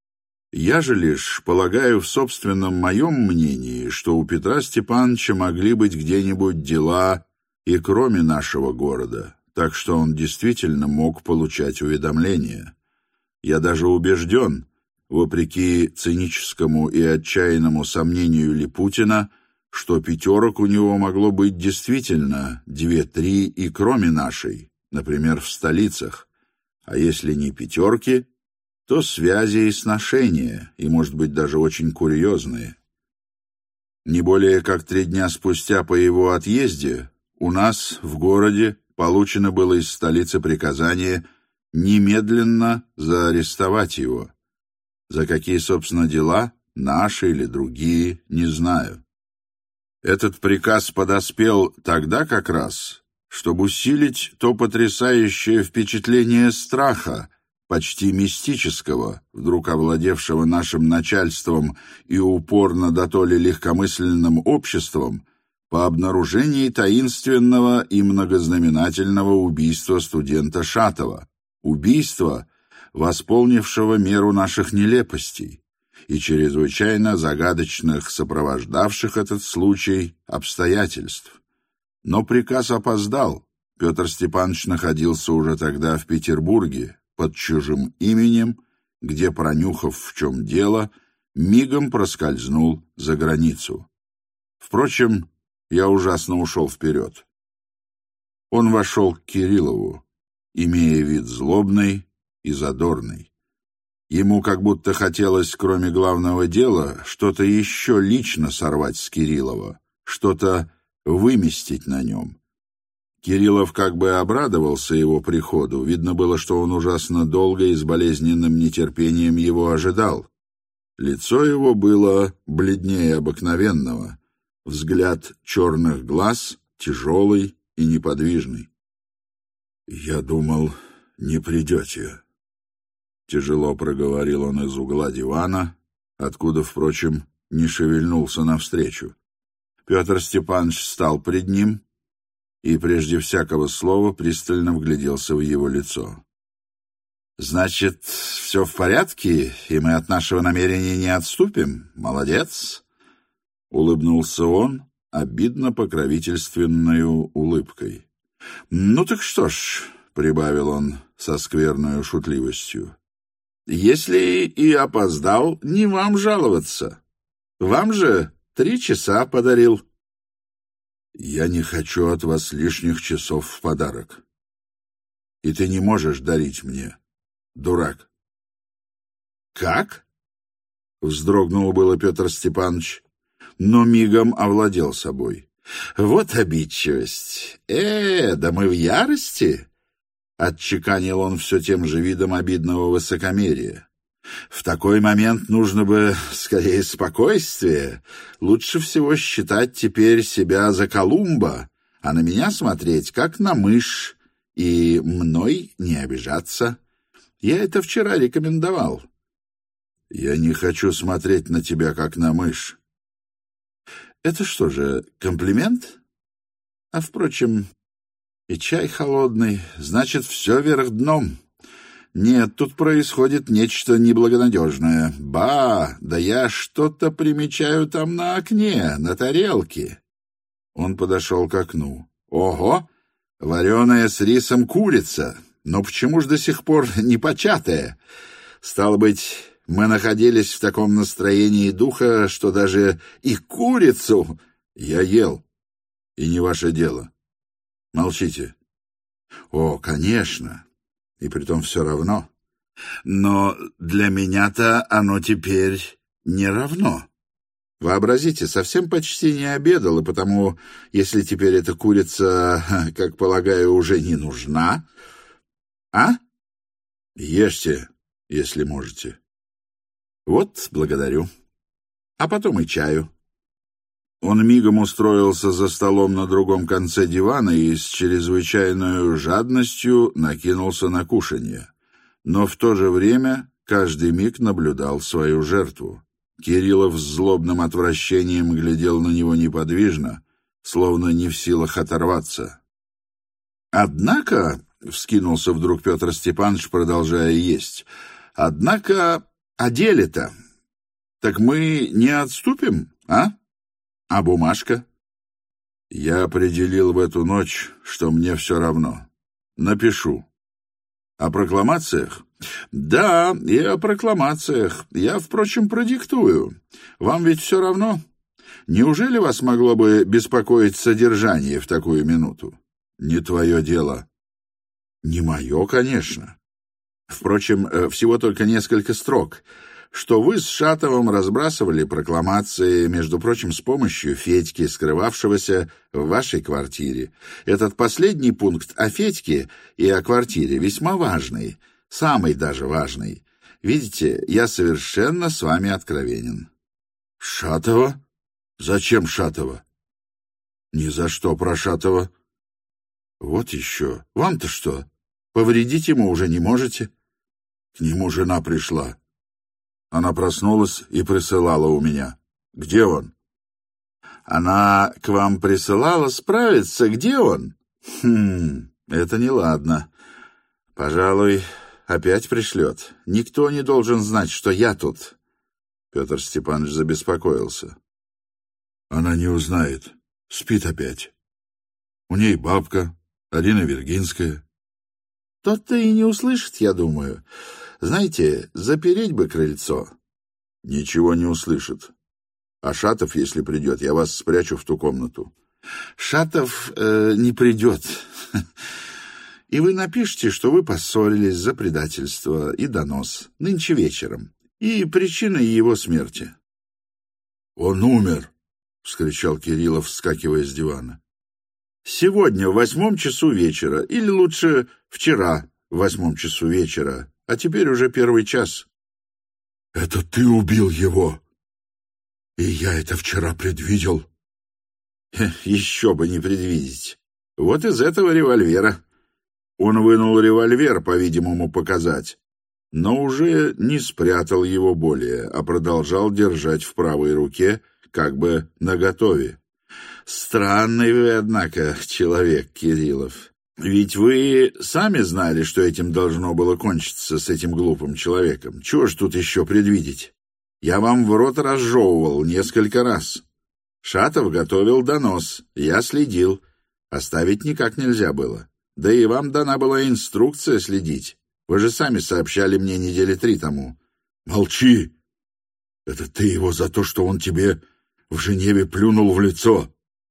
Я же лишь полагаю в собственном моем мнении, что у Петра Степановича могли быть где-нибудь дела и кроме нашего города, так что он действительно мог получать уведомления. Я даже убежден, вопреки циническому и отчаянному сомнению Липутина, что пятерок у него могло быть действительно две-три и кроме нашей, например, в столицах, а если не пятерки, то связи и сношения, и, может быть, даже очень курьезные. Не более как три дня спустя по его отъезде у нас в городе получено было из столицы приказание немедленно заарестовать его. За какие, собственно, дела, наши или другие, не знаю. Этот приказ подоспел тогда как раз, чтобы усилить то потрясающее впечатление страха, почти мистического, вдруг овладевшего нашим начальством и упорно дотоле легкомысленным обществом, по обнаружении таинственного и многознаменательного убийства студента Шатова, убийства, восполнившего меру наших нелепостей и чрезвычайно загадочных сопровождавших этот случай обстоятельств. Но приказ опоздал. Петр Степанович находился уже тогда в Петербурге под чужим именем, где, пронюхав, в чем дело, мигом проскользнул за границу. Впрочем, я ужасно ушел вперед. Он вошел к Кириллову, имея вид злобный и задорный. Ему как будто хотелось, кроме главного дела, что-то еще лично сорвать с Кириллова, что-то выместить на нем. Кириллов как бы обрадовался его приходу. Видно было, что он ужасно долго и с болезненным нетерпением его ожидал. Лицо его было бледнее обыкновенного, взгляд черных глаз тяжелый и неподвижный. «Я думал, не придете», — тяжело проговорил он из угла дивана, откуда, впрочем, не шевельнулся навстречу. Петр Степанович встал пред ним и прежде всякого слова пристально вгляделся в его лицо. «Значит, все в порядке, и мы от нашего намерения не отступим? Молодец!» Улыбнулся он, обидно покровительственною улыбкой. «Ну так что ж», — прибавил он со скверною шутливостью, «если и опоздал, не вам жаловаться. Вам же три часа подарил». «Я не хочу от вас лишних часов в подарок. И ты не можешь дарить мне, дурак». «Как?» — вздрогнул было Петр Степанович, но мигом овладел собой. «Вот обидчивость! Э, да мы в ярости!» — отчеканил он все тем же видом обидного высокомерия. «В такой момент нужно бы, скорее, спокойствие. Лучше всего считать теперь себя за Колумба, а на меня смотреть, как на мышь, и мной не обижаться. Я это вчера рекомендовал». «Я не хочу смотреть на тебя, как на мышь». «Это что же, комплимент? А, впрочем, и чай холодный, значит, все вверх дном. Нет, тут происходит нечто неблагонадежное. Ба, да я что-то примечаю там на окне, на тарелке». Он подошел к окну. «Ого, вареная с рисом курица, но почему ж до сих пор не початая? Стало быть, мы находились в таком настроении духа, что даже и курицу я ел, и не ваше дело. Молчите». «О, конечно, и притом все равно. Но для меня-то оно теперь не равно. Вообразите, совсем почти не обедал, и потому, если теперь эта курица, как полагаю, уже не нужна... А? Ешьте, если можете». «Вот, благодарю. А потом и чаю». Он мигом устроился за столом на другом конце дивана и с чрезвычайной жадностью накинулся на кушанье. Но в то же время каждый миг наблюдал свою жертву. Кириллов с злобным отвращением глядел на него неподвижно, словно не в силах оторваться. «Однако», — вскинулся вдруг Петр Степанович, продолжая есть, «однако о деле-то. Так мы не отступим, а? А бумажка?» «Я определил в эту ночь, что мне все равно. Напишу. О прокламациях?» «Да, и о прокламациях. Я, впрочем, продиктую. Вам ведь все равно. Неужели вас могло бы беспокоить содержание в такую минуту?» «Не твое дело». «Не мое, конечно. Впрочем, всего только несколько строк, что вы с Шатовым разбрасывали прокламации, между прочим, с помощью Федьки, скрывавшегося в вашей квартире. Этот последний пункт о Федьке и о квартире весьма важный, самый даже важный. Видите, я совершенно с вами откровенен. Шатова? Зачем Шатова? Ни за что про Шатова. Вот еще. Вам-то что? Повредить ему уже не можете? К нему жена пришла. Она проснулась и присылала у меня. Где он? Она к вам присылала справиться, где он? Хм, это неладно. Пожалуй, опять пришлет. Никто не должен знать, что я тут. Петр Степанович забеспокоился. Она не узнает. Спит опять. У ней бабка, Арина Вергинская. Тот-то и не услышит, я думаю. Знаете, запереть бы крыльцо. Ничего не услышит. А Шатов, если придет, я вас спрячу в ту комнату. Шатов э, не придет. И вы напишите, что вы поссорились за предательство и донос нынче вечером. И причиной его смерти. Он умер, — вскричал Кириллов, вскакивая с дивана. Сегодня в восьмом часу вечера, или лучше вчера в восьмом часу вечера, а теперь уже первый час. Это ты убил его? И я это вчера предвидел. Еще бы не предвидеть. Вот из этого револьвера. Он вынул револьвер, по-видимому, показать, но уже не спрятал его более, а продолжал держать в правой руке, как бы наготове. Странный вы, однако, человек, Кириллов. Ведь вы сами знали, что этим должно было кончиться с этим глупым человеком. Чего ж тут еще предвидеть? Я вам в рот разжевывал несколько раз. Шатов готовил донос, я следил. Оставить никак нельзя было. Да и вам дана была инструкция следить. Вы же сами сообщали мне недели три тому. Молчи! Это ты его за то, что он тебе в Женеве плюнул в лицо.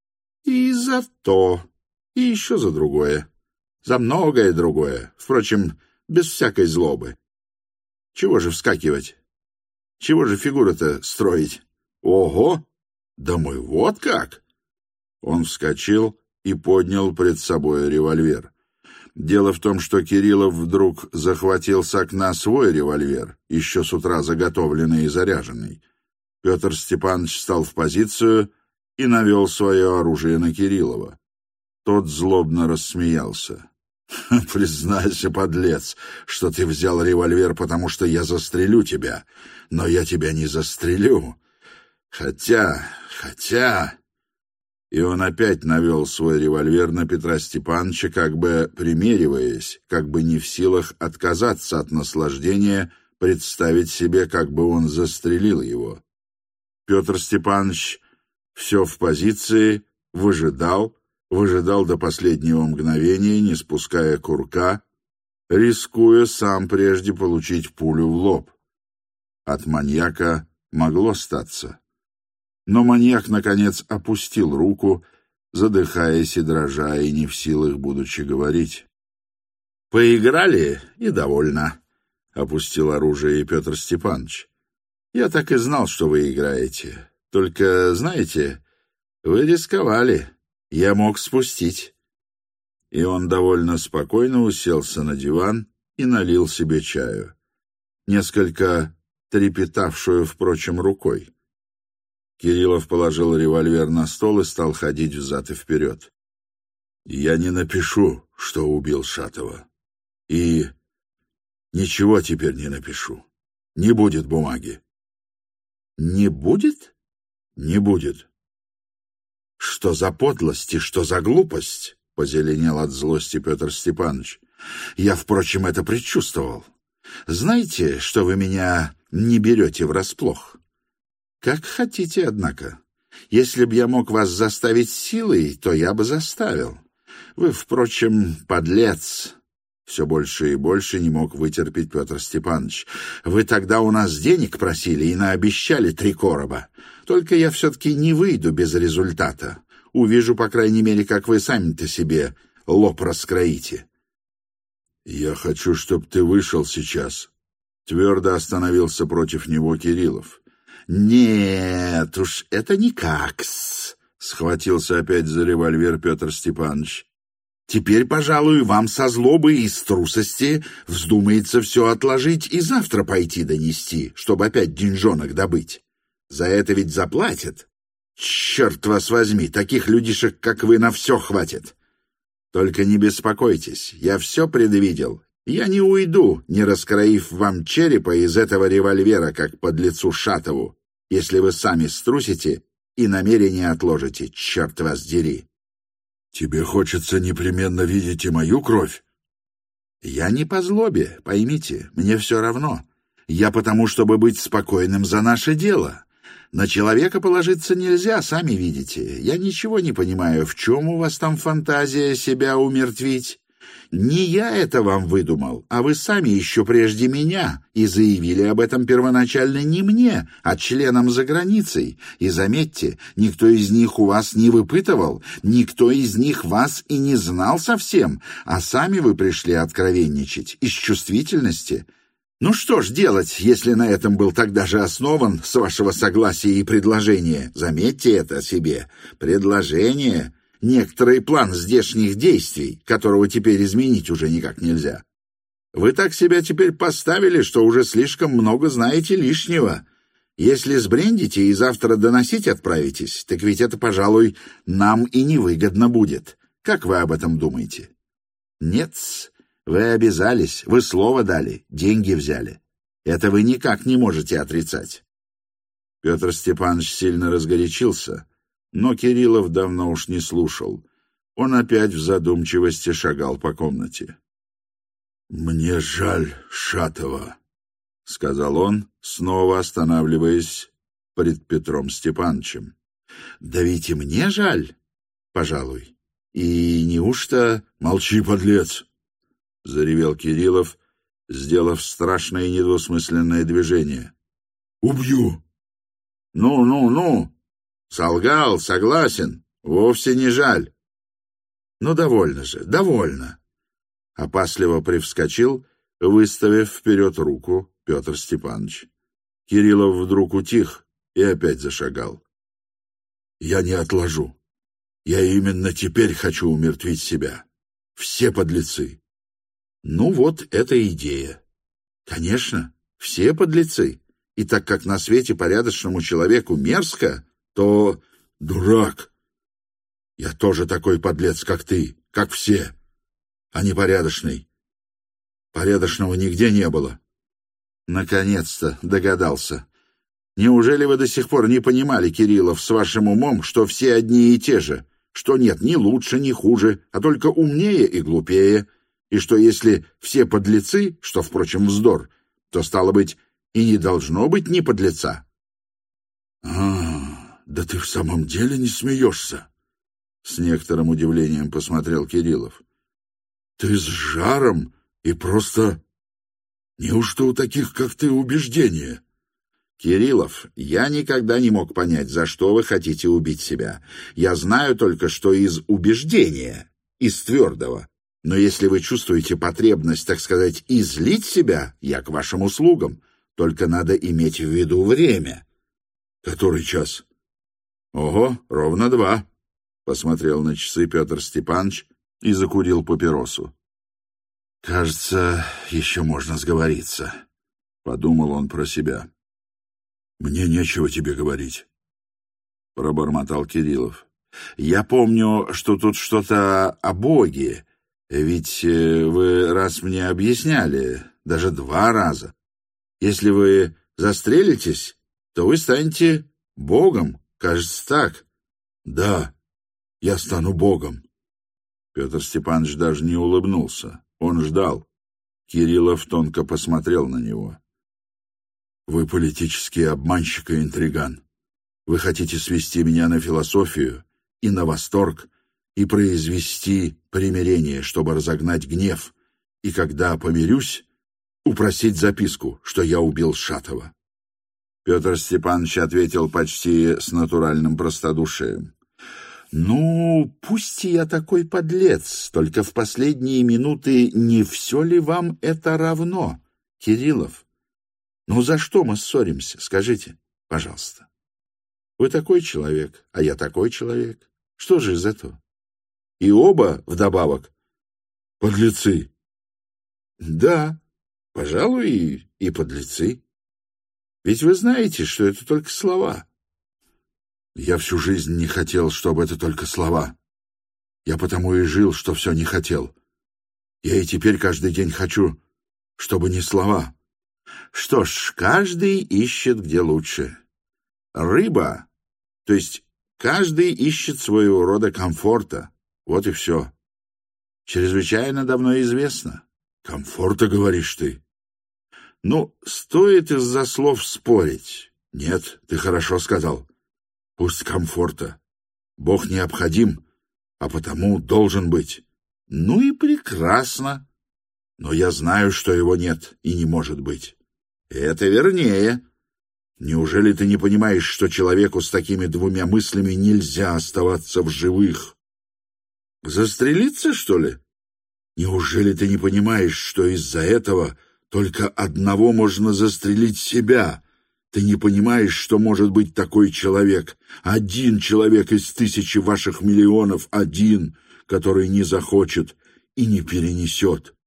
И за то, и еще за другое. За многое другое. Впрочем, без всякой злобы. Чего же вскакивать? Чего же фигуру-то строить? Ого! Да мы вот как! Он вскочил и поднял пред собой револьвер. Дело в том, что Кириллов вдруг захватил с окна свой револьвер, еще с утра заготовленный и заряженный. Петр Степанович встал в позицию и навел свое оружие на Кириллова. Тот злобно рассмеялся. — Признайся, подлец, что ты взял револьвер, потому что я застрелю тебя, но я тебя не застрелю. Хотя, хотя... И он опять навел свой револьвер на Петра Степановича, как бы примериваясь, как бы не в силах отказаться от наслаждения представить себе, как бы он застрелил его. Петр Степанович все в позиции, выжидал, выжидал до последнего мгновения, не спуская курка, рискуя сам прежде получить пулю в лоб. От маньяка могло статься. Но маньяк, наконец, опустил руку, задыхаясь и дрожа, и не в силах, будучи, говорить. — Поиграли, и довольно, — опустил оружие и Петр Степанович. — Я так и знал, что вы играете. Только, знаете, вы рисковали. Я мог спустить. И он довольно спокойно уселся на диван и налил себе чаю, несколько трепетавшую, впрочем, рукой. Кириллов положил револьвер на стол и стал ходить взад и вперед. «Я не напишу, что убил Шатова. И ничего теперь не напишу. Не будет бумаги». «Не будет?» «Не будет». «Что за подлость и что за глупость?» — позеленел от злости Петр Степанович. «Я, впрочем, это предчувствовал. Знаете, что вы меня не берете врасплох? Как хотите, однако. Если б я мог вас заставить силой, то я бы заставил. Вы, впрочем, подлец». Все больше и больше не мог вытерпеть Петр Степанович. «Вы тогда у нас денег просили и наобещали три короба. Только я все-таки не выйду без результата. Увижу, по крайней мере, как вы сами-то себе лоб раскроите». «Я хочу, чтобы ты вышел сейчас», — твердо остановился против него Кириллов. «Нет уж, это никак-с», — схватился опять за револьвер Петр Степанович. «Теперь, пожалуй, вам со злобы и с трусости вздумается все отложить и завтра пойти донести, чтобы опять деньжонок добыть. За это ведь заплатят. Черт вас возьми, таких людишек, как вы, на все хватит. Только не беспокойтесь, я все предвидел. Я не уйду, не раскроив вам черепа из этого револьвера, как подлецу Шатову, если вы сами струсите и намерение отложите, черт вас дери». «Тебе хочется непременно видеть и мою кровь?» «Я не по злобе, поймите, мне все равно. Я потому, чтобы быть спокойным за наше дело. На человека положиться нельзя, сами видите. Я ничего не понимаю, в чем у вас там фантазия себя умертвить. Не я это вам выдумал, а вы сами еще прежде меня и заявили об этом первоначально не мне, а членам за границей. И заметьте, никто из них у вас не выпытывал, никто из них вас и не знал совсем, а сами вы пришли откровенничать из чувствительности. Ну что ж делать, если на этом был тогда же основан, с вашего согласия и предложения? Заметьте это себе, предложение. Некоторый план здешних действий, которого теперь изменить уже никак нельзя. Вы так себя теперь поставили, что уже слишком много знаете лишнего. Если сбрендите и завтра доносить отправитесь, так ведь это, пожалуй, нам и невыгодно будет. Как вы об этом думаете? Нет, вы обязались, вы слово дали, деньги взяли. Это вы никак не можете отрицать». Петр Степанович сильно разгорячился, но Кириллов давно уж не слушал. Он опять в задумчивости шагал по комнате. «Мне жаль Шатова», — сказал он, снова останавливаясь пред Петром Степановичем. «Да ведь и мне жаль, пожалуй. И неужто...» «Молчи, подлец!» — заревел Кириллов, сделав страшное недвусмысленное движение. «Убью!» «Ну, ну, ну!» «Солгал, согласен, вовсе не жаль». «Ну, довольно же, довольно». Опасливо привскочил, выставив вперед руку Петр Степанович. Кириллов вдруг утих и опять зашагал. «Я не отложу. Я именно теперь хочу умертвить себя. Все подлецы». «Ну вот, это идея. Конечно, все подлецы. И так как на свете порядочному человеку мерзко, то... Дурак! Я тоже такой подлец, как ты, как все, а не порядочный. Порядочного нигде не было». «Наконец-то догадался. Неужели вы до сих пор не понимали, Кириллов, с вашим умом, что все одни и те же, что нет ни лучше, ни хуже, а только умнее и глупее, и что если все подлецы, что, впрочем, вздор, то, стало быть, и не должно быть ни подлеца?» «А, да ты в самом деле не смеешься?» С некоторым удивлением посмотрел Кириллов. «Ты с жаром и просто... Неужто у таких, как ты, убеждения?» «Кириллов, я никогда не мог понять, за что вы хотите убить себя. Я знаю только, что из убеждения, из твердого. Но если вы чувствуете потребность, так сказать, излить себя, я к вашим услугам. Только надо иметь в виду время». «Который час?» «Ого, ровно два», — посмотрел на часы Петр Степанович и закурил папиросу. «Кажется, еще можно сговориться», — подумал он про себя. «Мне нечего тебе говорить», — пробормотал Кириллов. «Я помню, что тут что-то о Боге, ведь вы раз мне объясняли, даже два раза. Если вы застрелитесь, то вы станете Богом, кажется, так». «Да, я стану Богом». Петр Степанович даже не улыбнулся. Он ждал. Кириллов тонко посмотрел на него. «Вы политический обманщик и интриган. Вы хотите свести меня на философию и на восторг и произвести примирение, чтобы разогнать гнев, и когда помирюсь, упросить записку, что я убил Шатова». Петр Степанович ответил почти с натуральным простодушием. Ну, пусть я такой подлец, только в последние минуты не все ли вам это равно, Кириллов? Ну, за что мы ссоримся, скажите, пожалуйста. Вы такой человек, а я такой человек. Что же из этого? И оба, вдобавок, подлецы. Да, пожалуй, и, и подлецы. Ведь вы знаете, что это только слова. Я всю жизнь не хотел, чтобы это только слова. Я потому и жил, что все не хотел. Я и теперь каждый день хочу, чтобы не слова. Что ж, каждый ищет где лучше. Рыба, то есть каждый ищет своего рода комфорта. Вот и все. Чрезвычайно давно известно. Комфорта, говоришь ты? Ну, стоит из-за слов спорить. Нет, ты хорошо сказал. Пусть комфорта. Бог необходим, а потому должен быть. Ну и прекрасно. Но я знаю, что его нет и не может быть. Это вернее. Неужели ты не понимаешь, что человеку с такими двумя мыслями нельзя оставаться в живых? Застрелиться, что ли? Неужели ты не понимаешь, что из-за этого только одного можно застрелить себя? Ты не понимаешь, что может быть такой человек, один человек из тысячи ваших миллионов, один, который не захочет и не перенесет.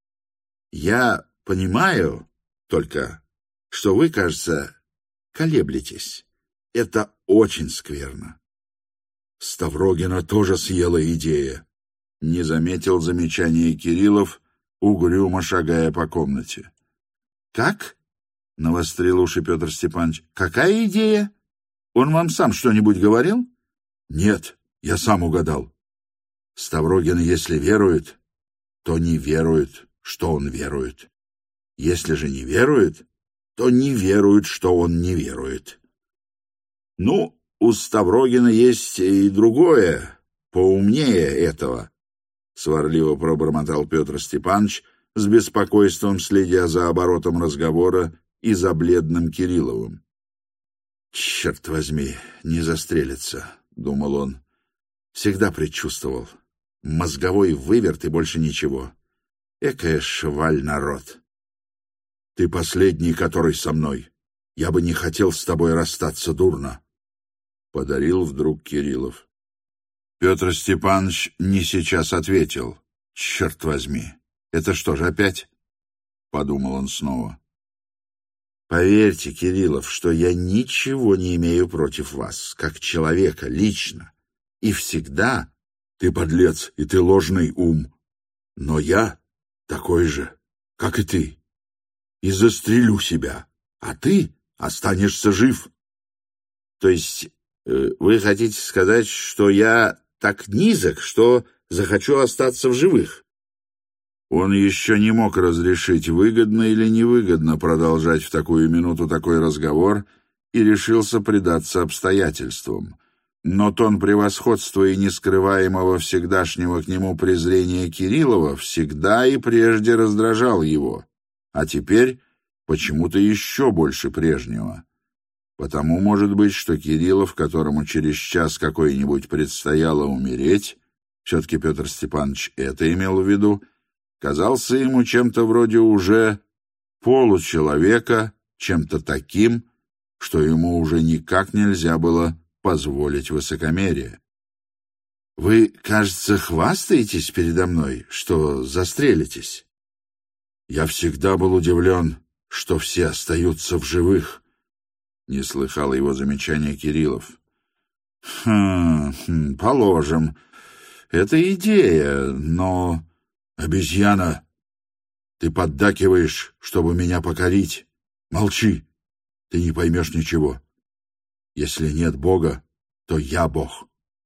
Я понимаю только, что вы, кажется, колеблетесь. Это очень скверно. Ставрогина тоже съела идея. Не заметил замечания Кириллов, угрюмо шагая по комнате. Как? — навострил уши Петр Степанович. — Какая идея? Он вам сам что-нибудь говорил? — Нет, я сам угадал. Ставрогин, если верует, то не верует, что он верует. Если же не верует, то не верует, что он не верует. Ну, у Ставрогина есть и другое, поумнее этого, — сварливо пробормотал Петр Степанович, с беспокойством следя за оборотом разговора и за бледным Кирилловым. «Черт возьми, не застрелится», — думал он. «Всегда предчувствовал. Мозговой выверт и больше ничего. Экая шваль народ. Ты последний, который со мной. Я бы не хотел с тобой расстаться дурно», — подарил вдруг Кириллов. Петр Степанович не сейчас ответил. «Черт возьми, это что же опять?» — подумал он снова. «Поверьте, Кириллов, что я ничего не имею против вас, как человека, лично. И всегда ты подлец, и ты ложный ум. Но я такой же, как и ты. И застрелю себя, а ты останешься жив». «То есть э, вы хотите сказать, что я так низок, что захочу остаться в живых?» Он еще не мог разрешить, выгодно или невыгодно продолжать в такую минуту такой разговор, и решился предаться обстоятельствам. Но тон превосходства и нескрываемого всегдашнего к нему презрения Кириллова всегда и прежде раздражал его, а теперь почему-то еще больше прежнего. Потому, может быть, что Кириллов, которому через час какой-нибудь предстояло умереть, все-таки Петр Степанович это имел в виду, казался ему чем-то вроде уже получеловека, чем-то таким, что ему уже никак нельзя было позволить высокомерие. «Вы, кажется, хвастаетесь передо мной, что застрелитесь?» «Я всегда был удивлен, что все остаются в живых», — не слыхал его замечания Кириллов. «Хм, хм, положим, это идея, но...» «Обезьяна, ты поддакиваешь, чтобы меня покорить. Молчи, ты не поймешь ничего. Если нет Бога, то я Бог».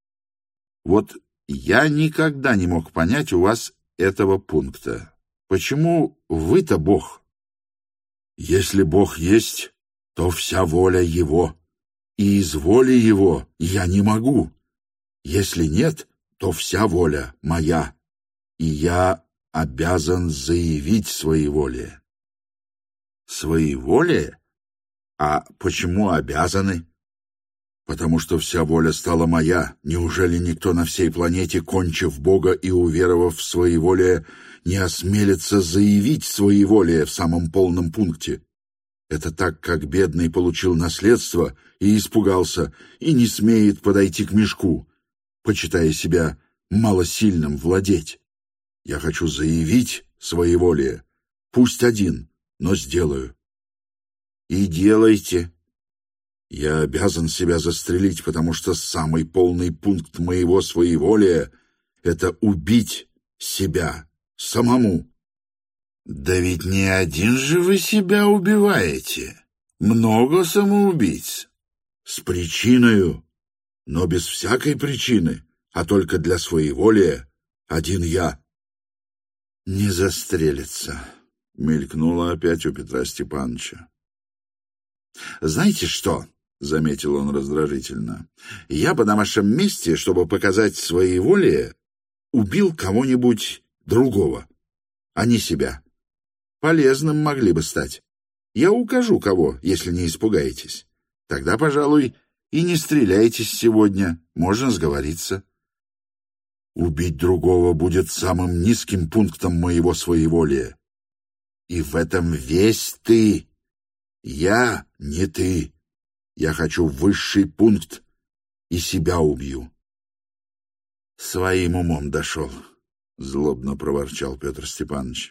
Вот я никогда не мог понять у вас этого пункта. Почему вы-то Бог? Если Бог есть, то вся воля Его, и из воли Его я не могу. Если нет, то вся воля моя, и я обязан заявить своеволие. Своеволие? А почему обязаны? потому что вся воля стала моя. Неужели никто на всей планете, кончив Бога и уверовав в своеволие, не осмелится заявить своеволие в самом полном пункте? Это так, как бедный получил наследство и испугался, и не смеет подойти к мешку, почитая себя малосильным владеть. Я хочу заявить своеволие, пусть один, но сделаю. И делайте. Я обязан себя застрелить, потому что самый полный пункт моего своеволия — это убить себя самому. Да ведь не один же вы себя убиваете. Много самоубийц. С причиною, но без всякой причины, а только для своеволия один я. Не застрелится, мелькнуло опять у Петра Степановича. Знаете что? — заметил он раздражительно. — Я бы на вашем месте, чтобы показать своеволие, убил кого-нибудь другого, а не себя. Полезным могли бы стать. Я укажу, кого, если не испугаетесь. Тогда, пожалуй, и не стреляйтесь сегодня, можно сговориться. Убить другого будет самым низким пунктом моего своеволия. И в этом весь ты. Я не ты. Я хочу высший пункт и себя убью. Своим умом дошел, — злобно проворчал Петр Степанович.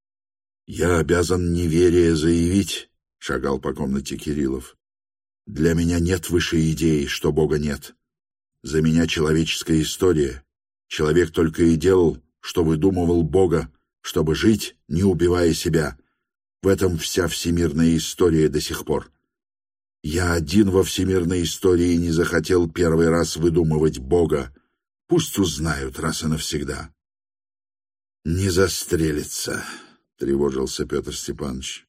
Я обязан неверие заявить, — шагал по комнате Кириллов. Для меня нет высшей идеи, что Бога нет. За меня человеческая история. Человек только и делал, что выдумывал Бога, чтобы жить, не убивая себя. В этом вся всемирная история до сих пор. Я один во всемирной истории не захотел первый раз выдумывать Бога. Пусть узнают раз и навсегда. Не застрелится, — тревожился Петр Степанович.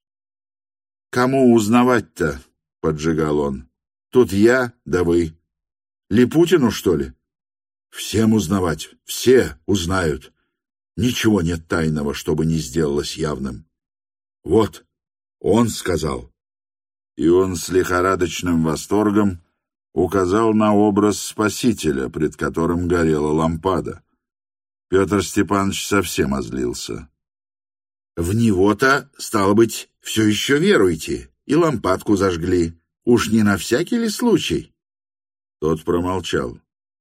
Кому узнавать-то? — поджигал он. Тут я, да вы. Липутину, что ли? Всем узнавать, все узнают. Ничего нет тайного, чтобы не сделалось явным. Вот, он сказал. И он с лихорадочным восторгом указал на образ Спасителя, пред которым горела лампада. Петр Степанович совсем озлился. — В него-то, стало быть, все еще веруете, и лампадку зажгли. Уж не на всякий ли случай? Тот промолчал.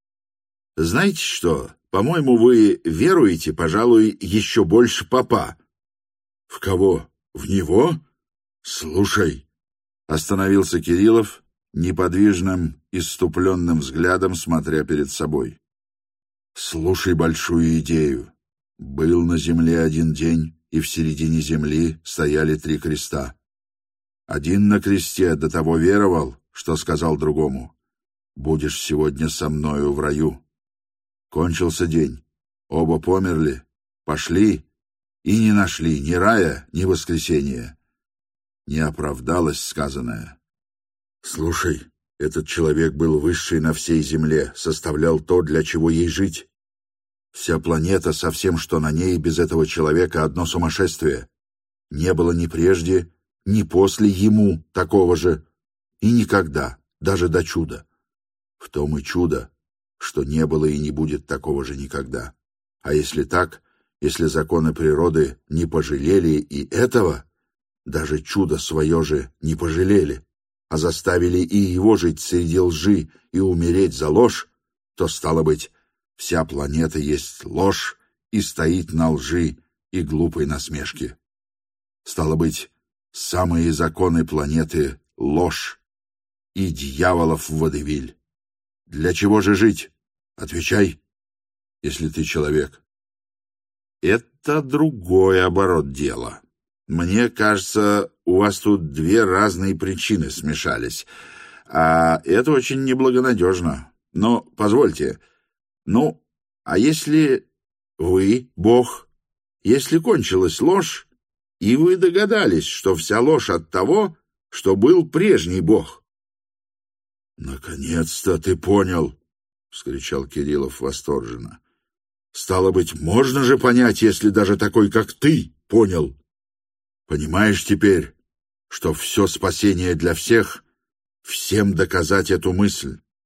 — Знаете что, по-моему, вы веруете, пожалуй, еще больше попа. — В кого? В него? Слушай. Остановился Кириллов, неподвижным, исступленным взглядом смотря перед собой. Слушай большую идею. Был на земле один день, и в середине земли стояли три креста. Один на кресте до того веровал, что сказал другому: «Будешь сегодня со мною в раю». Кончился день. Оба померли, пошли и не нашли ни рая, ни воскресения. Не оправдалось сказанное. Слушай, этот человек был высший на всей земле, составлял то, для чего ей жить. Вся планета со всем, что на ней, без этого человека одно сумасшествие. Не было ни прежде, ни после ему такого же, и никогда, даже до чуда. В том и чудо, что не было и не будет такого же никогда. А если так, если законы природы не пожалели и этого, даже чудо свое же не пожалели, а заставили и его жить среди лжи и умереть за ложь, то, стало быть, вся планета есть ложь и стоит на лжи и глупой насмешке. Стало быть, самые законы планеты — ложь, и дьяволов водевиль. Для чего же жить? Отвечай, если ты человек. Это другой оборот дела. Мне кажется, у вас тут две разные причины смешались, а это очень неблагонадежно. Но позвольте, ну, а если вы, Бог, если кончилась ложь, и вы догадались, что вся ложь от того, что был прежний Бог? — Наконец-то ты понял! — вскричал Кириллов восторженно. — Стало быть, можно же понять, если даже такой, как ты, понял. Понимаешь теперь, что все спасение для всех, всем доказать эту мысль,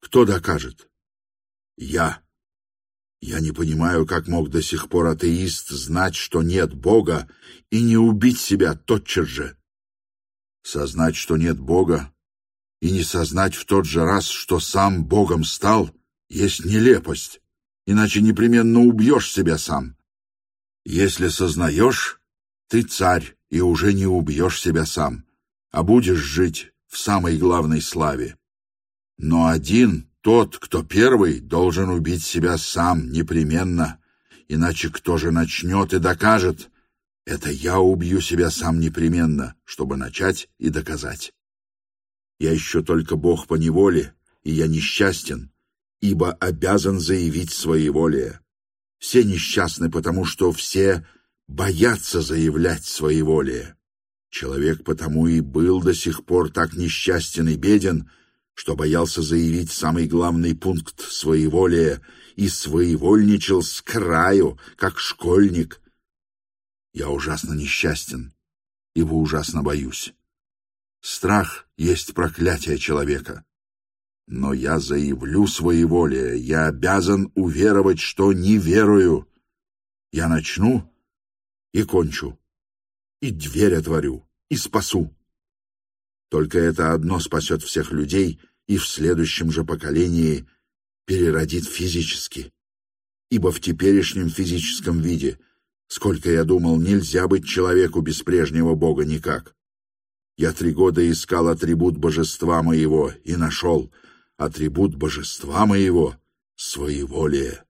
Кто докажет? Я. Я не понимаю, как мог до сих пор атеист знать, что нет Бога, и не убить себя тотчас же. Сознать, что нет Бога, и не сознать в тот же раз, что сам Богом стал, есть нелепость, иначе непременно убьешь себя сам. Если сознаешь, ты царь, и уже не убьешь себя сам, а будешь жить в самой главной славе. Но один, тот, кто первый, должен убить себя сам непременно, иначе кто же начнет и докажет? Это я убью себя сам непременно, чтобы начать и доказать. Я еще только Бог по неволе, и я несчастен, ибо обязан заявить своеволие. Все несчастны, потому что все боятся заявлять своеволие. Человек потому и был до сих пор так несчастен и беден, что боялся заявить самый главный пункт своеволия и своевольничал с краю, как школьник. Я ужасно несчастен, ибо ужасно боюсь. Страх есть проклятие человека. Но я заявлю своеволие, я обязан уверовать, что не верую. Я начну и кончу, и дверь отворю, и спасу. Только это одно спасет всех людей и в следующем же поколении переродит физически. Ибо в теперешнем физическом виде, сколько я думал, нельзя быть человеку без прежнего Бога никак. Я три года искал атрибут божества моего и нашел атрибут божества моего — своеволие.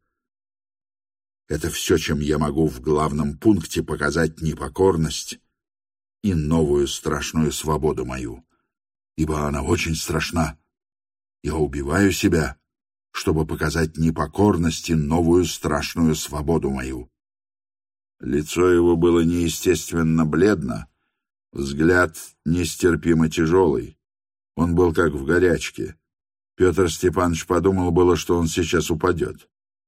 Это все, чем я могу в главном пункте показать непокорность и новую страшную свободу мою, ибо она очень страшна. Я убиваю себя, чтобы показать непокорность и новую страшную свободу мою. Лицо его было неестественно бледно, взгляд нестерпимо тяжелый. Он был как в горячке. Петр Степанович подумал было, что он сейчас упадет.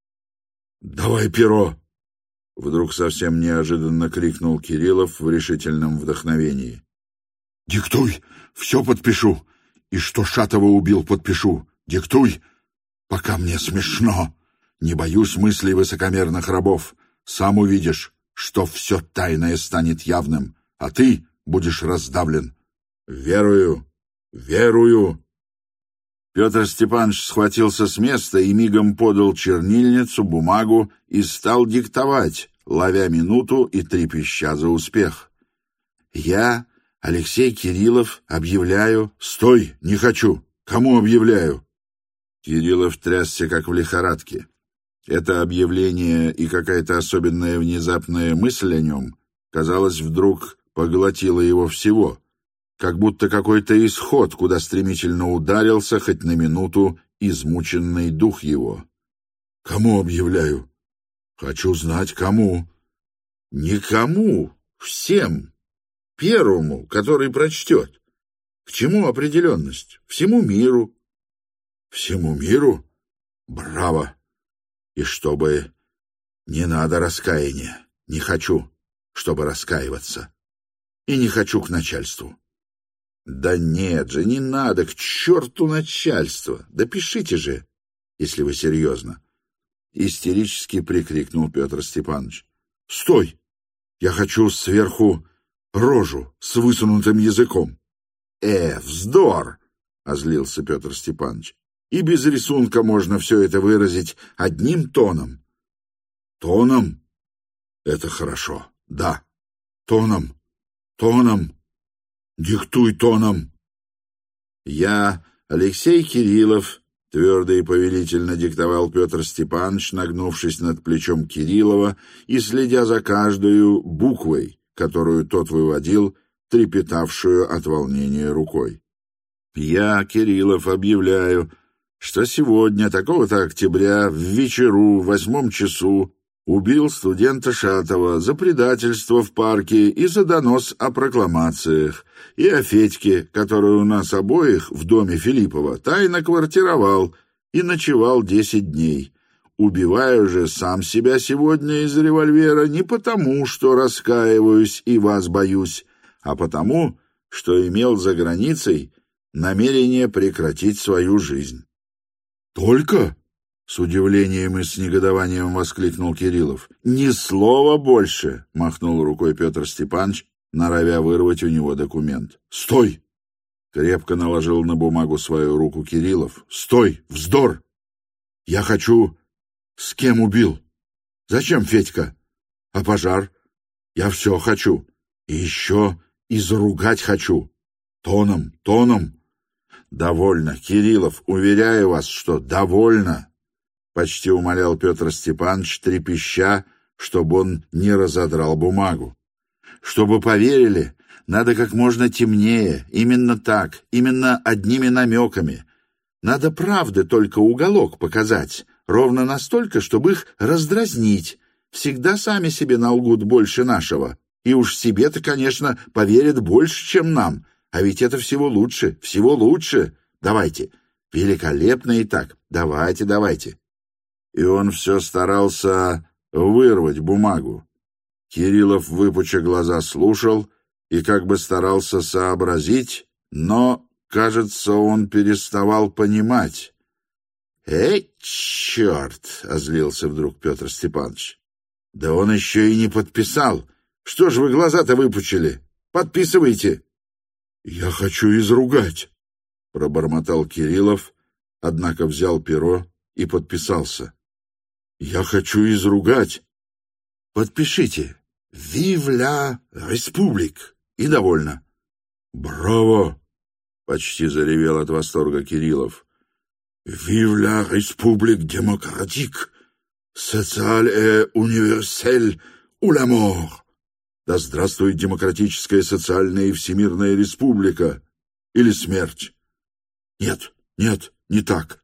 «Давай перо!» — вдруг совсем неожиданно крикнул Кириллов в решительном вдохновении. «Диктуй, все подпишу, и что Шатова убил, подпишу. Диктуй, пока мне смешно. Не боюсь мыслей высокомерных рабов. Сам увидишь, что все тайное станет явным, а ты будешь раздавлен. Верую, верую!» Петр Степанович схватился с места и мигом подал чернильницу, бумагу и стал диктовать, ловя минуту и трепеща за успех. «Я, Алексей Кириллов, объявляю...» «Стой, не хочу! Кому объявляю?» Кириллов трясся, как в лихорадке. Это объявление и какая-то особенная внезапная мысль о нем, казалось, вдруг поглотила его всего, как будто какой-то исход, куда стремительно ударился хоть на минуту измученный дух его. «Кому объявляю?» «Хочу знать, кому». «Никому, всем, первому, который прочтет. К чему определенность? Всему миру». «Всему миру? Браво! И чтобы не надо раскаяния, не хочу, чтобы раскаиваться, и не хочу к начальству». «Да нет же, не надо, к черту начальство! Да пишите же, если вы серьезно!» Истерически прикрикнул Петр Степанович. «Стой! Я хочу сверху рожу с высунутым языком!» «Э, вздор!» — озлился Петр Степанович. «И без рисунка можно все это выразить одним тоном». «Тоном? Это хорошо, да. Тоном, тоном. Диктуй тоном». «Я, Алексей Кириллов», — твердо и повелительно диктовал Петр Степанович, нагнувшись над плечом Кириллова и следя за каждую буквой, которую тот выводил, трепетавшую от волнения рукой. «Я, Кириллов, объявляю, что сегодня, такого-то октября, в вечеру, в восьмом часу, убил студента Шатова за предательство в парке и за донос о прокламациях, и о Федьке, который у нас обоих в доме Филиппова тайно квартировал и ночевал десять дней. Убиваю же сам себя сегодня из револьвера не потому, что раскаиваюсь и вас боюсь, а потому, что имел за границей намерение прекратить свою жизнь». «Только?» — с удивлением и с негодованием воскликнул Кириллов. «Ни слова больше!» — махнул рукой Петр Степанович, норовя вырвать у него документ. «Стой!» — крепко наложил на бумагу свою руку Кириллов. «Стой! Вздор! Я хочу... С кем убил? Зачем Федька? А пожар? Я все хочу. И еще и заругать хочу. Тоном, тоном. Довольно, Кириллов, уверяю вас, что довольно!» Почти умолял Петр Степанович, трепеща, чтобы он не разодрал бумагу. «Чтобы поверили, надо как можно темнее, именно так, именно одними намеками. Надо правды только уголок показать, ровно настолько, чтобы их раздразнить. Всегда сами себе налгут больше нашего. И уж себе-то, конечно, поверят больше, чем нам. А ведь это всего лучше, всего лучше. Давайте. Великолепно и так. Давайте, давайте». И он все старался вырвать бумагу. Кириллов, выпуча глаза, слушал и как бы старался сообразить, но, кажется, он переставал понимать. «Эй, черт!» — озлился вдруг Петр Степанович. «Да он еще и не подписал. Что ж вы глаза-то выпучили? Подписывайте!» «Я хочу изругать!» — пробормотал Кириллов, однако взял перо и подписался. «Я хочу изругать!» «Подпишите! Vive la République!» И довольно. «Браво!» — почти заревел от восторга Кириллов. «Vive la République démocratique! Sociale et universelle ou la mort!» «Да здравствует демократическая, социальная и всемирная республика!» Или смерть. «Нет, нет, не так.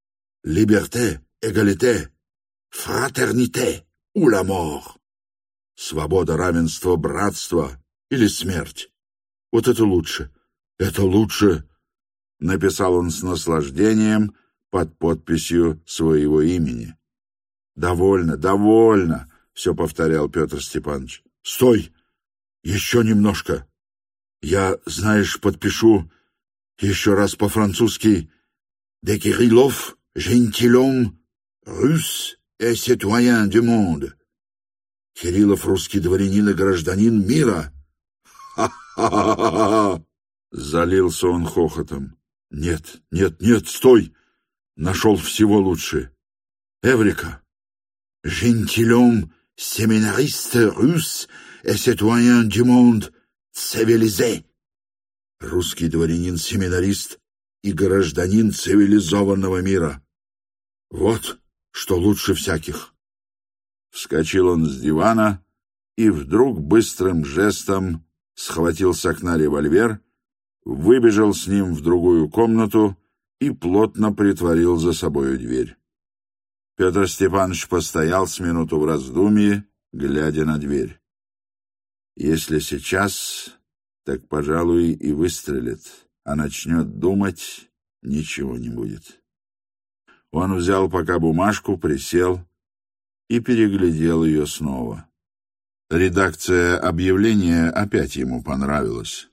Liberté, égalité, fraternité ou la mort!» «Свобода, равенство, братство или смерть!» «Вот это лучше! Это лучше!» — написал он с наслаждением под подписью своего имени. «Довольно, довольно!» — все повторял Петр Степанович. «Стой! Еще немножко! Я, знаешь, подпишу еще раз по-французски «De Kirillov, gentilhomme, russe et citoyen du monde». «Кириллов, русский дворянин и гражданин мира!» «Ха-ха-ха-ха-ха!» — залился он хохотом. «Нет, нет, нет, стой! Нашел всего лучше. Эврика! Gentilhomme, séminariste russe et citoyen du monde civilisé». «Русский дворянин-семинарист и гражданин цивилизованного мира». Вот что лучше всяких. Вскочил он с дивана и вдруг быстрым жестом схватил с окна револьвер, выбежал с ним в другую комнату и плотно притворил за собою дверь. Петр Степанович постоял с минуту в раздумье, глядя на дверь. Если сейчас, так, пожалуй, и выстрелит, а начнет думать, ничего не будет. Он взял пока бумажку, присел и переглядел ее снова. Редакция объявления опять ему понравилась.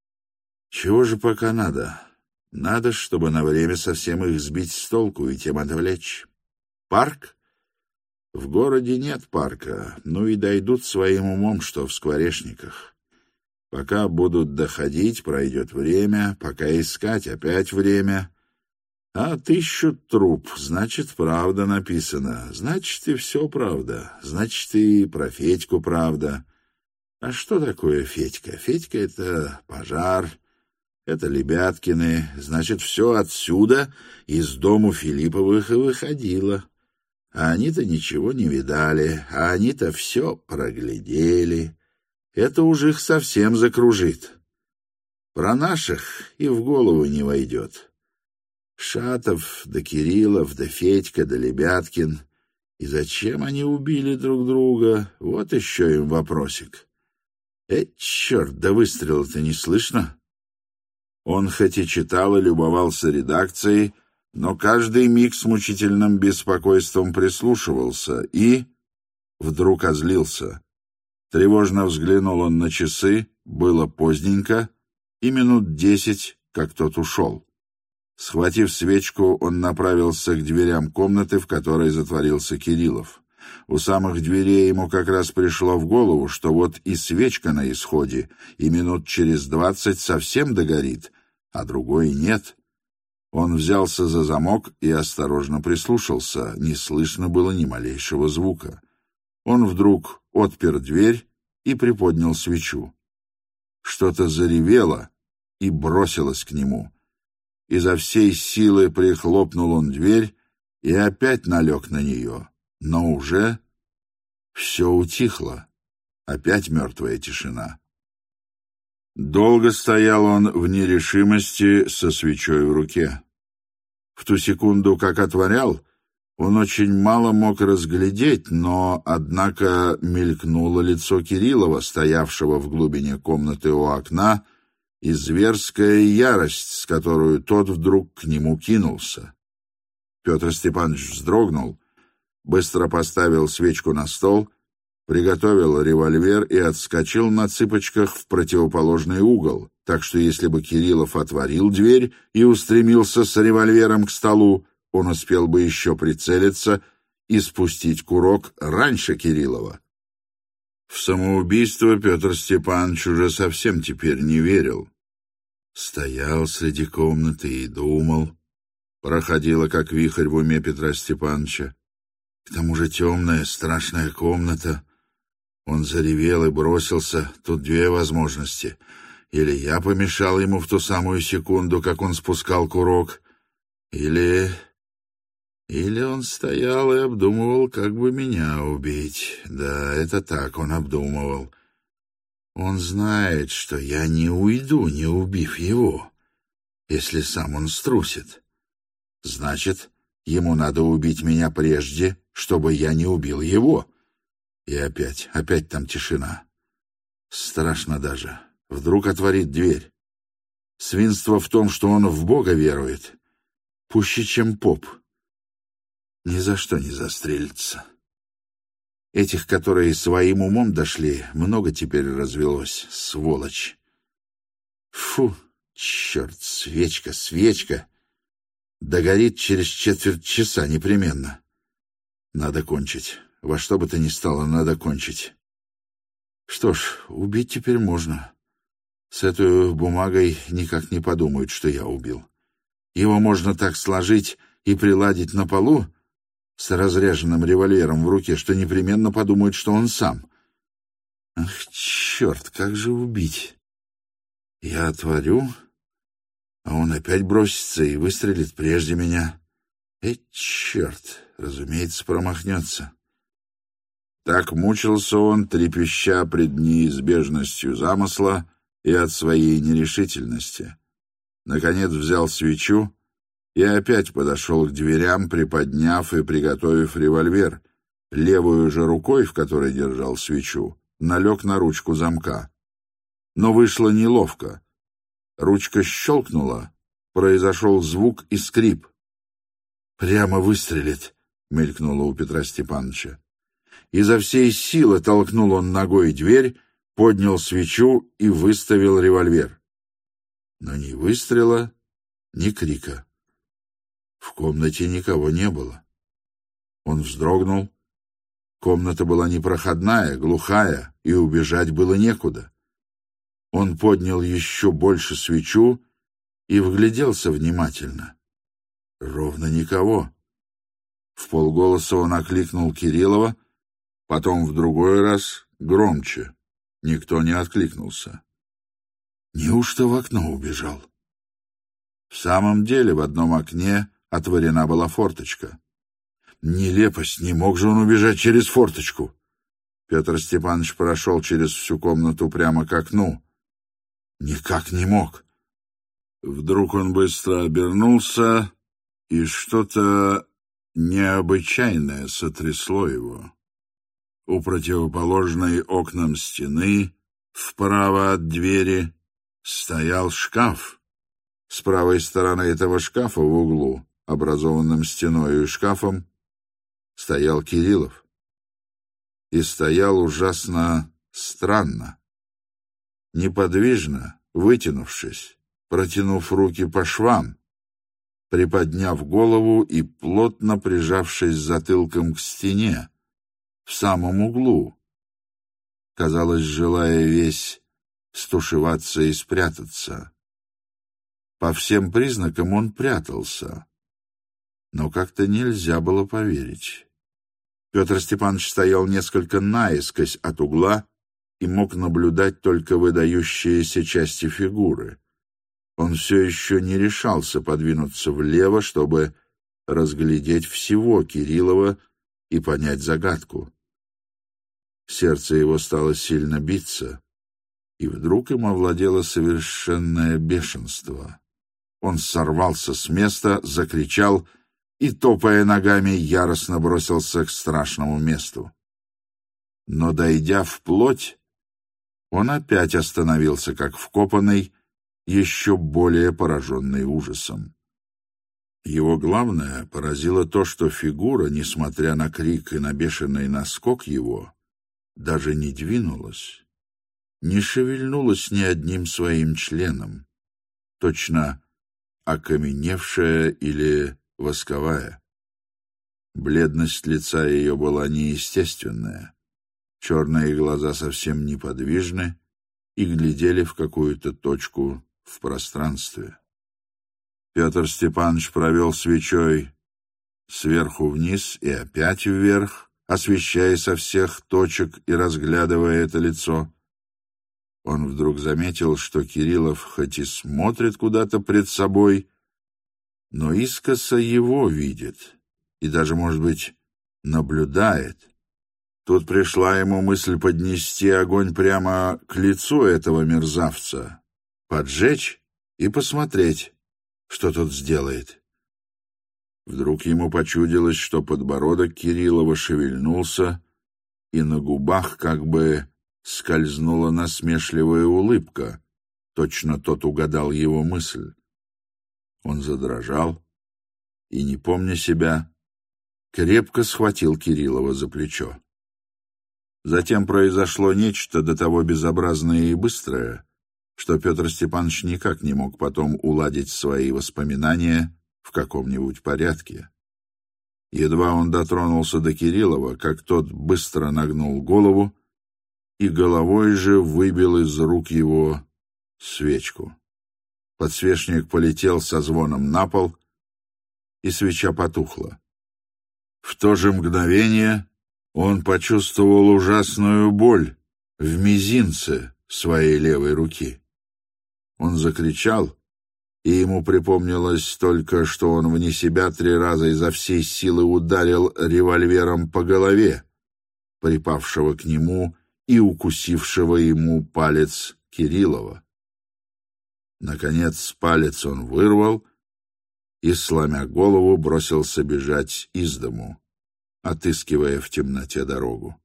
Чего же пока надо? Надо, чтобы на время совсем их сбить с толку и тем отвлечь. Парк? В городе нет парка, ну и дойдут своим умом, что в Скворечниках. Пока будут доходить, пройдет время, пока искать, опять время. А отыщут труп, значит, правда написано, значит, и все правда, значит, и про Федьку правда. А что такое Федька? Федька — это пожар, это Лебяткины, значит, все отсюда, из дому Филипповых, и выходило. А они-то ничего не видали, а они-то все проглядели. Это уж их совсем закружит. Про наших и в голову не войдет. Шатов, да Кириллов, да Федька, да Лебяткин. И зачем они убили друг друга? Вот еще им вопросик. Э, черт, да выстрела-то не слышно. Он хоть и читал и любовался редакцией, но каждый миг с мучительным беспокойством прислушивался и вдруг озлился. Тревожно взглянул он на часы, было поздненько, и минут десять, как тот ушел. Схватив свечку, он направился к дверям комнаты, в которой затворился Кириллов. У самых дверей ему как раз пришло в голову, что вот и свечка на исходе, и минут через двадцать совсем догорит, а другой нет. Он взялся за замок и осторожно прислушался, не слышно было ни малейшего звука. Он вдруг отпер дверь и приподнял свечу. Что-то заревело и бросилось к нему. Изо всей силы прихлопнул он дверь и опять налег на нее, но уже все утихло, опять мертвая тишина. Долго стоял он в нерешимости со свечой в руке. В ту секунду, как отворял, он очень мало мог разглядеть, но, однако, мелькнуло лицо Кириллова, стоявшего в глубине комнаты у окна, и зверская ярость, с которой тот вдруг к нему кинулся. Петр Степанович вздрогнул, быстро поставил свечку на стол, приготовил револьвер и отскочил на цыпочках в противоположный угол, так что если бы Кириллов отворил дверь и устремился с револьвером к столу, он успел бы еще прицелиться и спустить курок раньше Кириллова. В самоубийство Петр Степанович уже совсем теперь не верил. Стоял среди комнаты и думал. Проходила, как вихрь в уме Петра Степановича. К тому же темная, страшная комната. Он заревел и бросился. Тут две возможности. Или я помешал ему в ту самую секунду, как он спускал курок, или... Или он стоял и обдумывал, как бы меня убить. Да, это так он обдумывал. Он знает, что я не уйду, не убив его, если сам он струсит. Значит, ему надо убить меня прежде, чтобы я не убил его. И опять, опять там тишина. Страшно даже. Вдруг отворит дверь. Свинство в том, что он в Бога верует. Пуще, чем поп. Ни за что не застрелится. Этих, которые своим умом дошли, много теперь развелось, сволочь. Фу, черт, свечка, свечка. Догорит через четверть часа непременно. Надо кончить. Во что бы то ни стало, надо кончить. Что ж, убить теперь можно. С этой бумагой никак не подумают, что я убил. Его можно так сложить и приладить на полу, с разряженным револьвером в руке, что непременно подумают, что он сам. Ах, черт, как же убить? Я отворю, а он опять бросится и выстрелит прежде меня. Эй, черт, разумеется, промахнется. Так мучился он, трепеща пред неизбежностью замысла и от своей нерешительности. Наконец взял свечу и опять подошел к дверям, приподняв и приготовив револьвер. Левую же рукой, в которой держал свечу, налег на ручку замка. Но вышло неловко. Ручка щелкнула, произошел звук и скрип. «Прямо выстрелит», — мелькнуло у Петра Степановича. Изо всей силы толкнул он ногой дверь, поднял свечу и выставил револьвер. Но ни выстрела, ни крика. В комнате никого не было. Он вздрогнул. Комната была непроходная, глухая, и убежать было некуда. Он поднял еще больше свечу и вгляделся внимательно. Ровно никого. Вполголоса он окликнул Кириллова, потом в другой раз громче. Никто не откликнулся. Неужто в окно убежал? В самом деле в одном окне отворена была форточка. Нелепость, не мог же он убежать через форточку. Петр Степанович прошел через всю комнату прямо к окну. Никак не мог. Вдруг он быстро обернулся, и что-то необычайное сотрясло его. У противоположной окнам стены, вправо от двери, стоял шкаф. С правой стороны этого шкафа в углу, образованном стеной и шкафом, стоял Кириллов. И стоял ужасно странно. Неподвижно, вытянувшись, протянув руки по швам, приподняв голову и плотно прижавшись затылком к стене, в самом углу, казалось, желая весь стушеваться и спрятаться. По всем признакам он прятался, но как-то нельзя было поверить. Петр Степанович стоял несколько наискось от угла и мог наблюдать только выдающиеся части фигуры. Он все еще не решался подвинуться влево, чтобы разглядеть всего Кириллова и понять загадку. Сердце его стало сильно биться, и вдруг им овладело совершенное бешенство. Он сорвался с места, закричал и, топая ногами, яростно бросился к страшному месту. Но, дойдя вплоть, он опять остановился, как вкопанный, еще более пораженный ужасом. Его главное поразило то, что фигура, несмотря на крик и на бешеный наскок его, даже не двинулась, не шевельнулась ни одним своим членом, точно окаменевшая или восковая. Бледность лица ее была неестественная, черные глаза совсем неподвижны и глядели в какую-то точку в пространстве. Петр Степанович провел свечой сверху вниз и опять вверх, освещая со всех точек и разглядывая это лицо. Он вдруг заметил, что Кириллов хоть и смотрит куда-то пред собой, но искоса его видит и даже, может быть, наблюдает. Тут пришла ему мысль поднести огонь прямо к лицу этого мерзавца, поджечь и посмотреть, что тот сделает. Вдруг ему почудилось, что подбородок Кириллова шевельнулся, и на губах как бы скользнула насмешливая улыбка. Точно тот угадал его мысль. Он задрожал и, не помня себя, крепко схватил Кириллова за плечо. Затем произошло нечто до того безобразное и быстрое, что Петр Степанович никак не мог потом уладить свои воспоминания в каком-нибудь порядке. Едва он дотронулся до Кириллова, как тот быстро нагнул голову и головой же выбил из рук его свечку. Подсвечник полетел со звоном на пол, и свеча потухла. В то же мгновение он почувствовал ужасную боль в мизинце своей левой руки. Он закричал, и ему припомнилось только, что он вне себя три раза изо всей силы ударил револьвером по голове припавшего к нему и укусившего ему палец Кириллова. Наконец палец он вырвал и, сломя голову, бросился бежать из дому, отыскивая в темноте дорогу.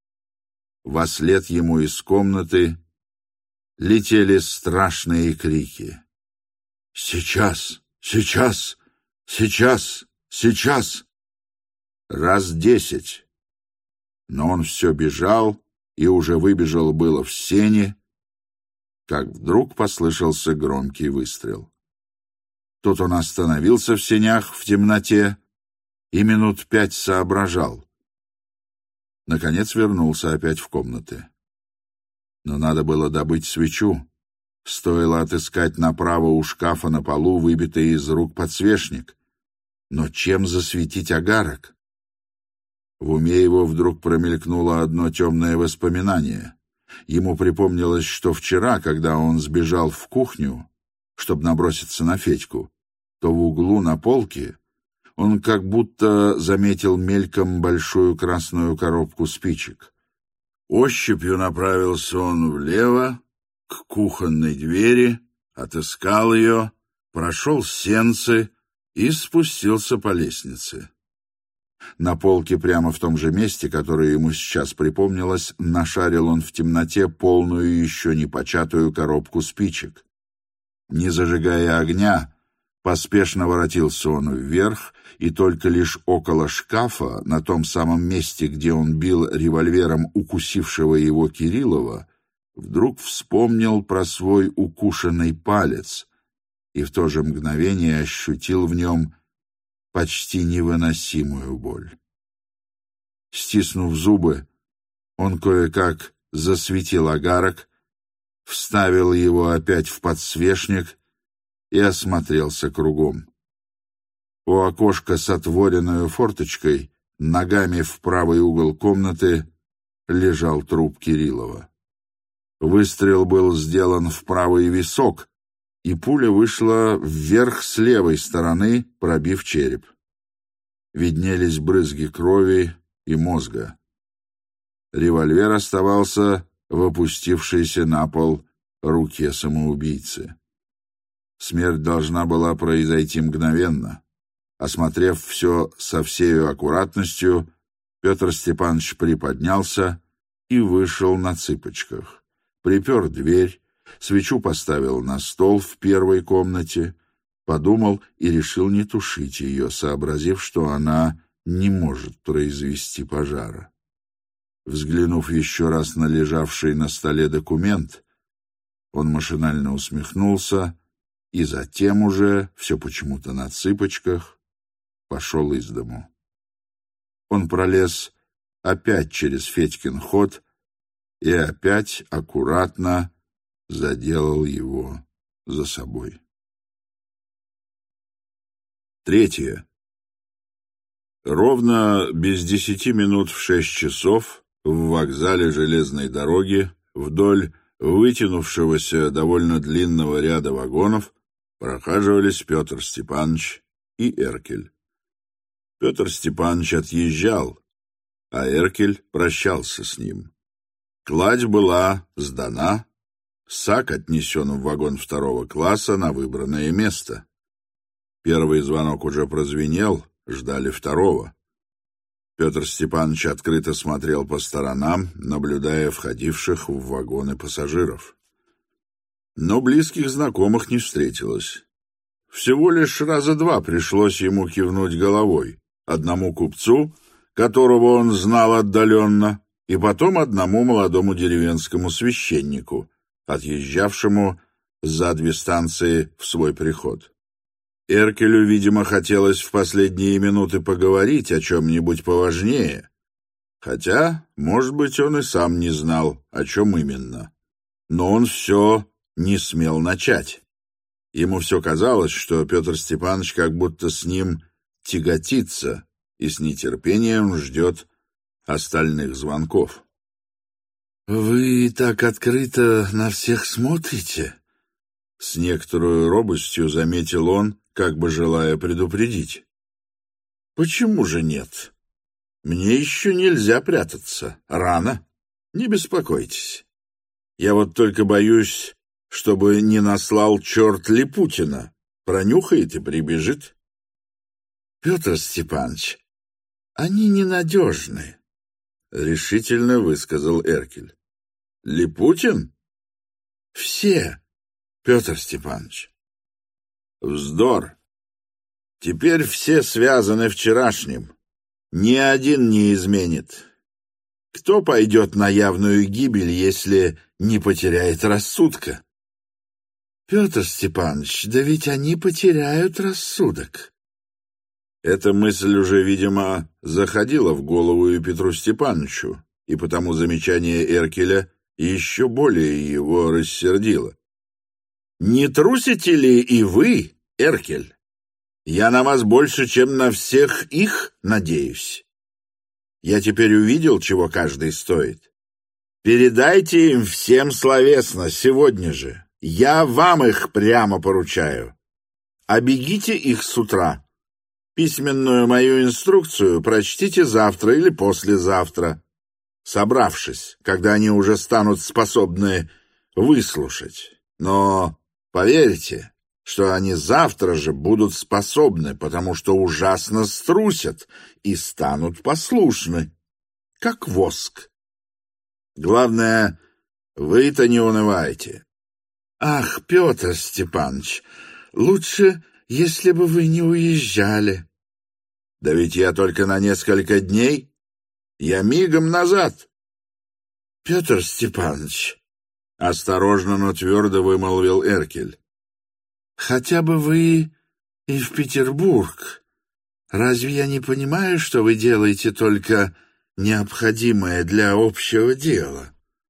Вослед ему из комнаты летели страшные крики. «Сейчас! Сейчас! Сейчас! Сейчас!» Раз десять. Но он все бежал и уже выбежал было в сени, как вдруг послышался громкий выстрел. Тут он остановился в сенях в темноте и минут пять соображал. Наконец вернулся опять в комнаты. Но надо было добыть свечу. Стоило отыскать направо у шкафа на полу выбитый из рук подсвечник. Но чем засветить огарок? В уме его вдруг промелькнуло одно темное воспоминание. Ему припомнилось, что вчера, когда он сбежал в кухню, чтобы наброситься на Федьку, то в углу на полке он как будто заметил мельком большую красную коробку спичек. Ощупью направился он влево, к кухонной двери, отыскал ее, прошел сенцы и спустился по лестнице. На полке прямо в том же месте, которое ему сейчас припомнилось, нашарил он в темноте полную еще не початую коробку спичек. Не зажигая огня, поспешно воротился он вверх, и только лишь около шкафа, на том самом месте, где он бил револьвером укусившего его Кириллова, вдруг вспомнил про свой укушенный палец и в то же мгновение ощутил в нем почти невыносимую боль. Стиснув зубы, он кое-как засветил огарок, вставил его опять в подсвечник и осмотрелся кругом. У окошка с отворенной форточкой, ногами в правый угол комнаты, лежал труп Кириллова. Выстрел был сделан в правый висок, и пуля вышла вверх с левой стороны, пробив череп. Виднелись брызги крови и мозга. Револьвер оставался в опустившейся на пол руке самоубийцы. Смерть должна была произойти мгновенно. Осмотрев все со всею аккуратностью, Петр Степанович приподнялся и вышел на цыпочках. Припер дверь, свечу поставил на стол в первой комнате, подумал и решил не тушить ее, сообразив, что она не может произвести пожара. Взглянув еще раз на лежавший на столе документ, он машинально усмехнулся и затем уже, все почему-то на цыпочках, пошел из дому. Он пролез опять через Федькин ход и опять аккуратно заделал его за собой. Третье. Ровно без десяти минут в шесть часов в вокзале железной дороги вдоль вытянувшегося довольно длинного ряда вагонов прохаживались Петр Степанович и Эркель. Петр Степанович отъезжал, а Эркель прощался с ним. Кладь была сдана, сак отнесен в вагон второго класса на выбранное место. Первый звонок уже прозвенел, ждали второго. Петр Степанович открыто смотрел по сторонам, наблюдая входивших в вагоны пассажиров. Но близких знакомых не встретилось. Всего лишь раза два пришлось ему кивнуть головой. Одному купцу, которого он знал отдаленно, и потом одному молодому деревенскому священнику, отъезжавшему за две станции в свой приход. Эркелю, видимо, хотелось в последние минуты поговорить о чем-нибудь поважнее, хотя, может быть, он и сам не знал, о чем именно. Но он все не смел начать. Ему все казалось, что Петр Степанович как будто с ним тяготится и с нетерпением ждет остальных звонков. «Вы так открыто на всех смотрите?» С некоторой робостью заметил он, как бы желая предупредить. «Почему же нет? Мне еще нельзя прятаться. Рано. Не беспокойтесь. Я вот только боюсь, чтобы не наслал черт Липутина. Пронюхает и прибежит». «Петр Степанович, они ненадежны», — решительно высказал Эркель. «Липутин?» «Все, Петр Степанович». «Вздор. Теперь все связаны вчерашним. Ни один не изменит. Кто пойдет на явную гибель, если не потеряет рассудка?» «Петр Степанович, да ведь они потеряют рассудок». Эта мысль уже, видимо, заходила в голову и Петру Степановичу, и потому замечание Эркеля еще более его рассердило. «Не трусите ли и вы, Эркель? Я на вас больше, чем на всех их надеюсь. Я теперь увидел, чего каждый стоит. Передайте им всем словесно, сегодня же. Я вам их прямо поручаю. Обегите их с утра. Письменную мою инструкцию прочтите завтра или послезавтра, собравшись, когда они уже станут способны выслушать. Но поверьте, что они завтра же будут способны, потому что ужасно струсят и станут послушны, как воск. Главное, вы-то не унывайте». «Ах, Петр Степанович, лучше, если бы вы не уезжали». «Да ведь я только на несколько дней. Я мигом назад». «Петр Степанович», — осторожно, но твердо вымолвил Эркель, хотя бы вы и в Петербург. Разве я не понимаю, что вы делаете только необходимое для общего дела?»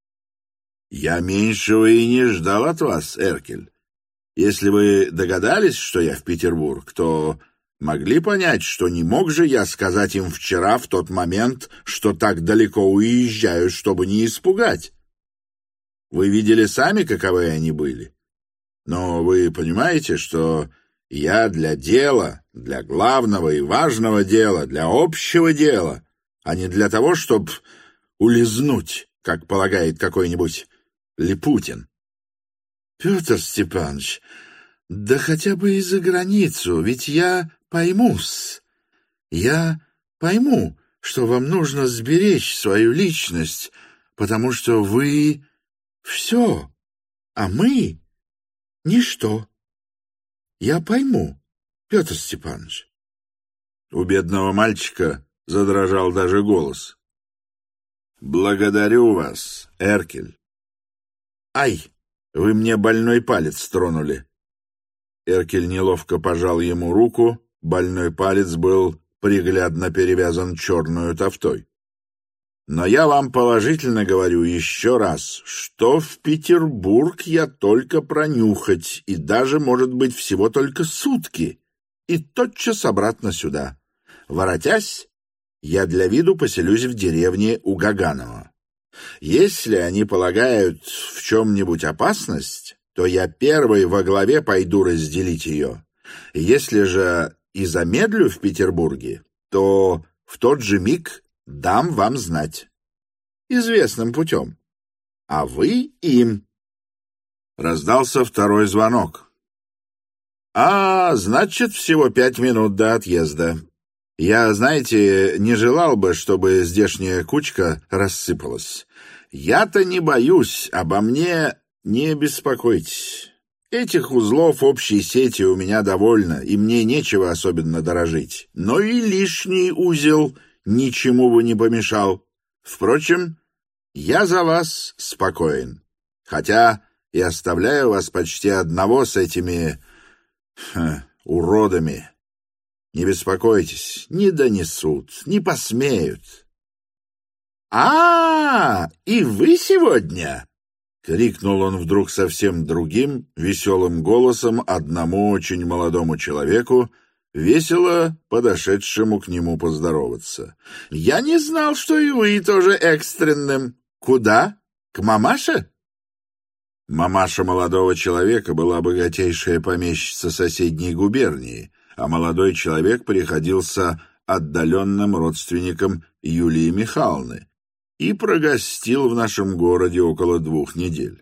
«Я меньшего и не ждал от вас, Эркель. Если вы догадались, что я в Петербург, то могли понять, что не мог же я сказать им вчера в тот момент, что так далеко уезжаю, чтобы не испугать. Вы видели сами, каковы они были. Но вы понимаете, что я для дела, для главного и важного дела, для общего дела, а не для того, чтобы улизнуть, как полагает какой-нибудь Липутин». «Петр Степанович, да хотя бы и за границу, ведь я пойму-с. Я пойму, что вам нужно сберечь свою личность, потому что вы — все, а мы — ничто. Я пойму, Петр Степанович». У бедного мальчика задрожал даже голос. «Благодарю вас, Эркель». «Ай, вы мне больной палец тронули». Эркель неловко пожал ему руку, больной палец был приглядно перевязан черную тафтой. «Но я вам положительно говорю еще раз, что в Петербург я только пронюхать, и даже, может быть, всего только сутки, и тотчас обратно сюда. Воротясь, я для виду поселюсь в деревне у Гаганова. Если они полагают в чем-нибудь опасность, то я первый во главе пойду разделить ее. Если же и замедлю в Петербурге, то в тот же миг дам вам знать. Известным путем. А вы им». Раздался второй звонок. «А, значит, всего пять минут до отъезда. Я, знаете, не желал бы, чтобы здешняя кучка рассыпалась. Я-то не боюсь, обо мне не беспокойтесь. Этих узлов общей сети у меня довольно, и мне нечего особенно дорожить. Но и лишний узел ничему бы не помешал. Впрочем, я за вас спокоен, хотя и оставляю вас почти одного с этими ха, уродами. Не беспокойтесь, не донесут, не посмеют». «А, и вы сегодня?» — крикнул он вдруг совсем другим, веселым голосом одному очень молодому человеку, весело подошедшему к нему поздороваться. «Я не знал, что и вы тоже экстренным. Куда? К мамаше?» Мамаша молодого человека была богатейшая помещица соседней губернии, а молодой человек приходился отдаленным родственником Юлии Михайловны и прогостил в нашем городе около двух недель.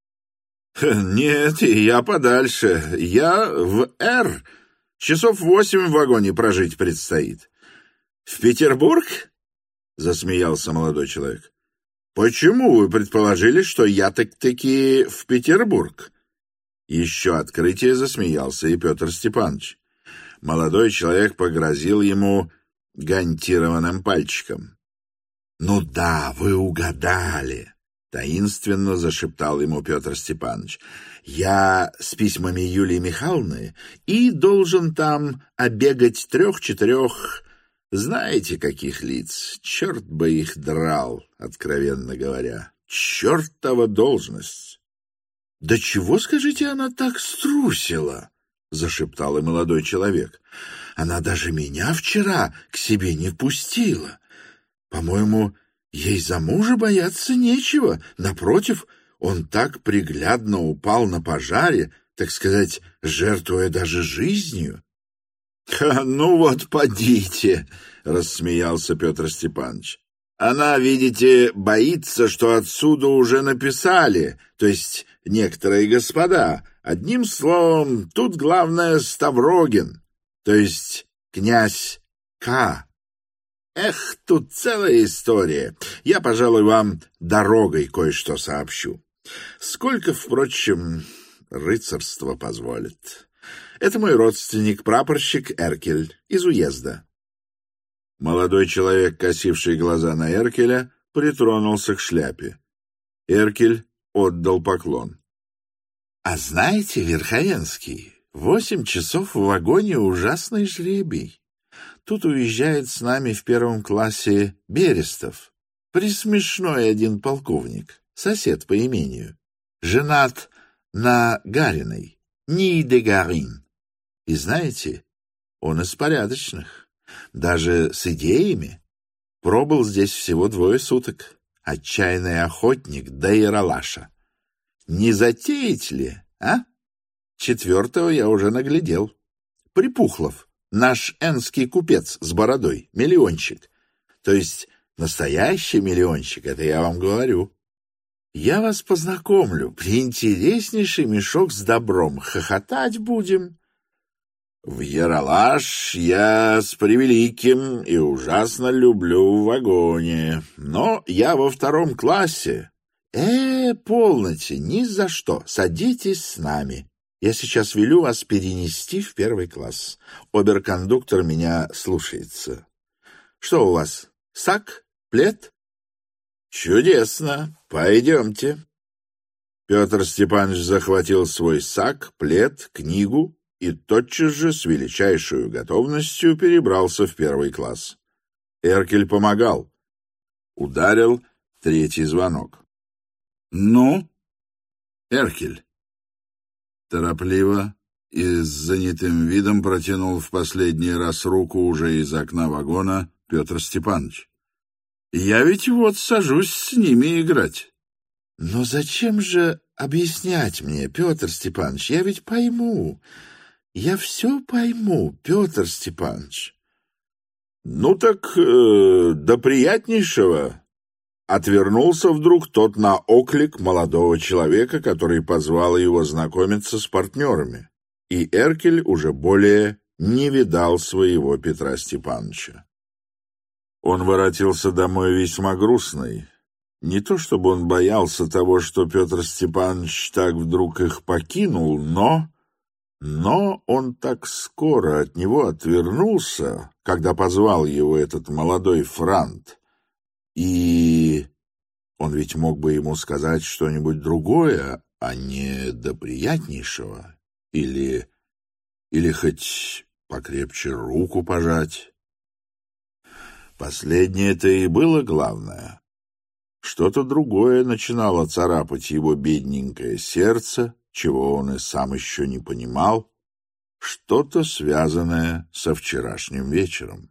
«Нет, я подальше. Я в Р. Часов восемь в вагоне прожить предстоит». «В Петербург?» — засмеялся молодой человек. «Почему вы предположили, что я так-таки в Петербург?» Еще открытие засмеялся и Петр Степанович. Молодой человек погрозил ему гантированным пальчиком. «Ну да, вы угадали», — таинственно зашептал ему Петр Степанович. «Я с письмами Юлии Михайловны и должен там обегать трех-четырех, знаете, каких лиц. Черт бы их драл, откровенно говоря. Чертова должность». «Да чего, скажите, она так струсила?» — зашептал и молодой человек. «Она даже меня вчера к себе не пустила. По-моему, ей за мужа бояться нечего. Напротив, он так приглядно упал на пожаре, так сказать, жертвуя даже жизнью». «Ну вот, подите», — рассмеялся Петр Степанович. «Она, видите, боится, что отсюда уже написали, то есть некоторые господа. Одним словом, тут главное Ставрогин, то есть князь К. Эх, тут целая история. Я, пожалуй, вам дорогой кое-что сообщу. Сколько, впрочем, рыцарство позволит. Это мой родственник, прапорщик Эркель, из уезда». Молодой человек, косивший глаза на Эркеля, притронулся к шляпе. Эркель отдал поклон. «А знаете, Верховенский, Восемь часов в вагоне — ужасный жребий. Тут уезжает с нами в первом классе Берестов, присмешной один полковник, сосед по имению, женат на Гариной, Ни де Гарин. И знаете, он из порядочных, даже с идеями. Пробыл здесь всего двое суток. Отчаянный охотник да яралаша. Не затеять ли, а? Четвертого я уже наглядел. Припухлов, наш энский купец с бородой, миллиончик. То есть настоящий миллиончик, это я вам говорю. Я вас познакомлю, приинтереснейший мешок с добром, хохотать будем. В яралаш я с превеликим и ужасно люблю в вагоне, но я во втором классе. Э, полноте, ни за что, садитесь с нами. Я сейчас велю вас перенести в первый класс. Оберкондуктор меня слушается. Что у вас, сак, плед? Чудесно, пойдемте. Петр Степанович захватил свой сак, плед, книгу и тотчас же с величайшей готовностью перебрался в первый класс. Эркель помогал. Ударил третий звонок. «Ну, Эркель?» Торопливо и с занятым видом протянул в последний раз руку уже из окна вагона Петр Степанович. «Я ведь вот сажусь с ними играть». «Но зачем же объяснять мне, Петр Степанович? Я ведь пойму. Я все пойму, Петр Степанович». «Ну так э, до приятнейшего». Отвернулся вдруг тот на оклик молодого человека, который позвал его знакомиться с партнерами, и Эркель уже более не видал своего Петра Степановича. Он воротился домой весьма грустный. Не то чтобы он боялся того, что Петр Степанович так вдруг их покинул, но... Но он так скоро от него отвернулся, когда позвал его этот молодой франт. И он ведь мог бы ему сказать что-нибудь другое, а не до приятнейшего, или, или хоть покрепче руку пожать. Последнее-то и было главное. Что-то другое начинало царапать его бедненькое сердце, чего он и сам еще не понимал, что-то связанное со вчерашним вечером.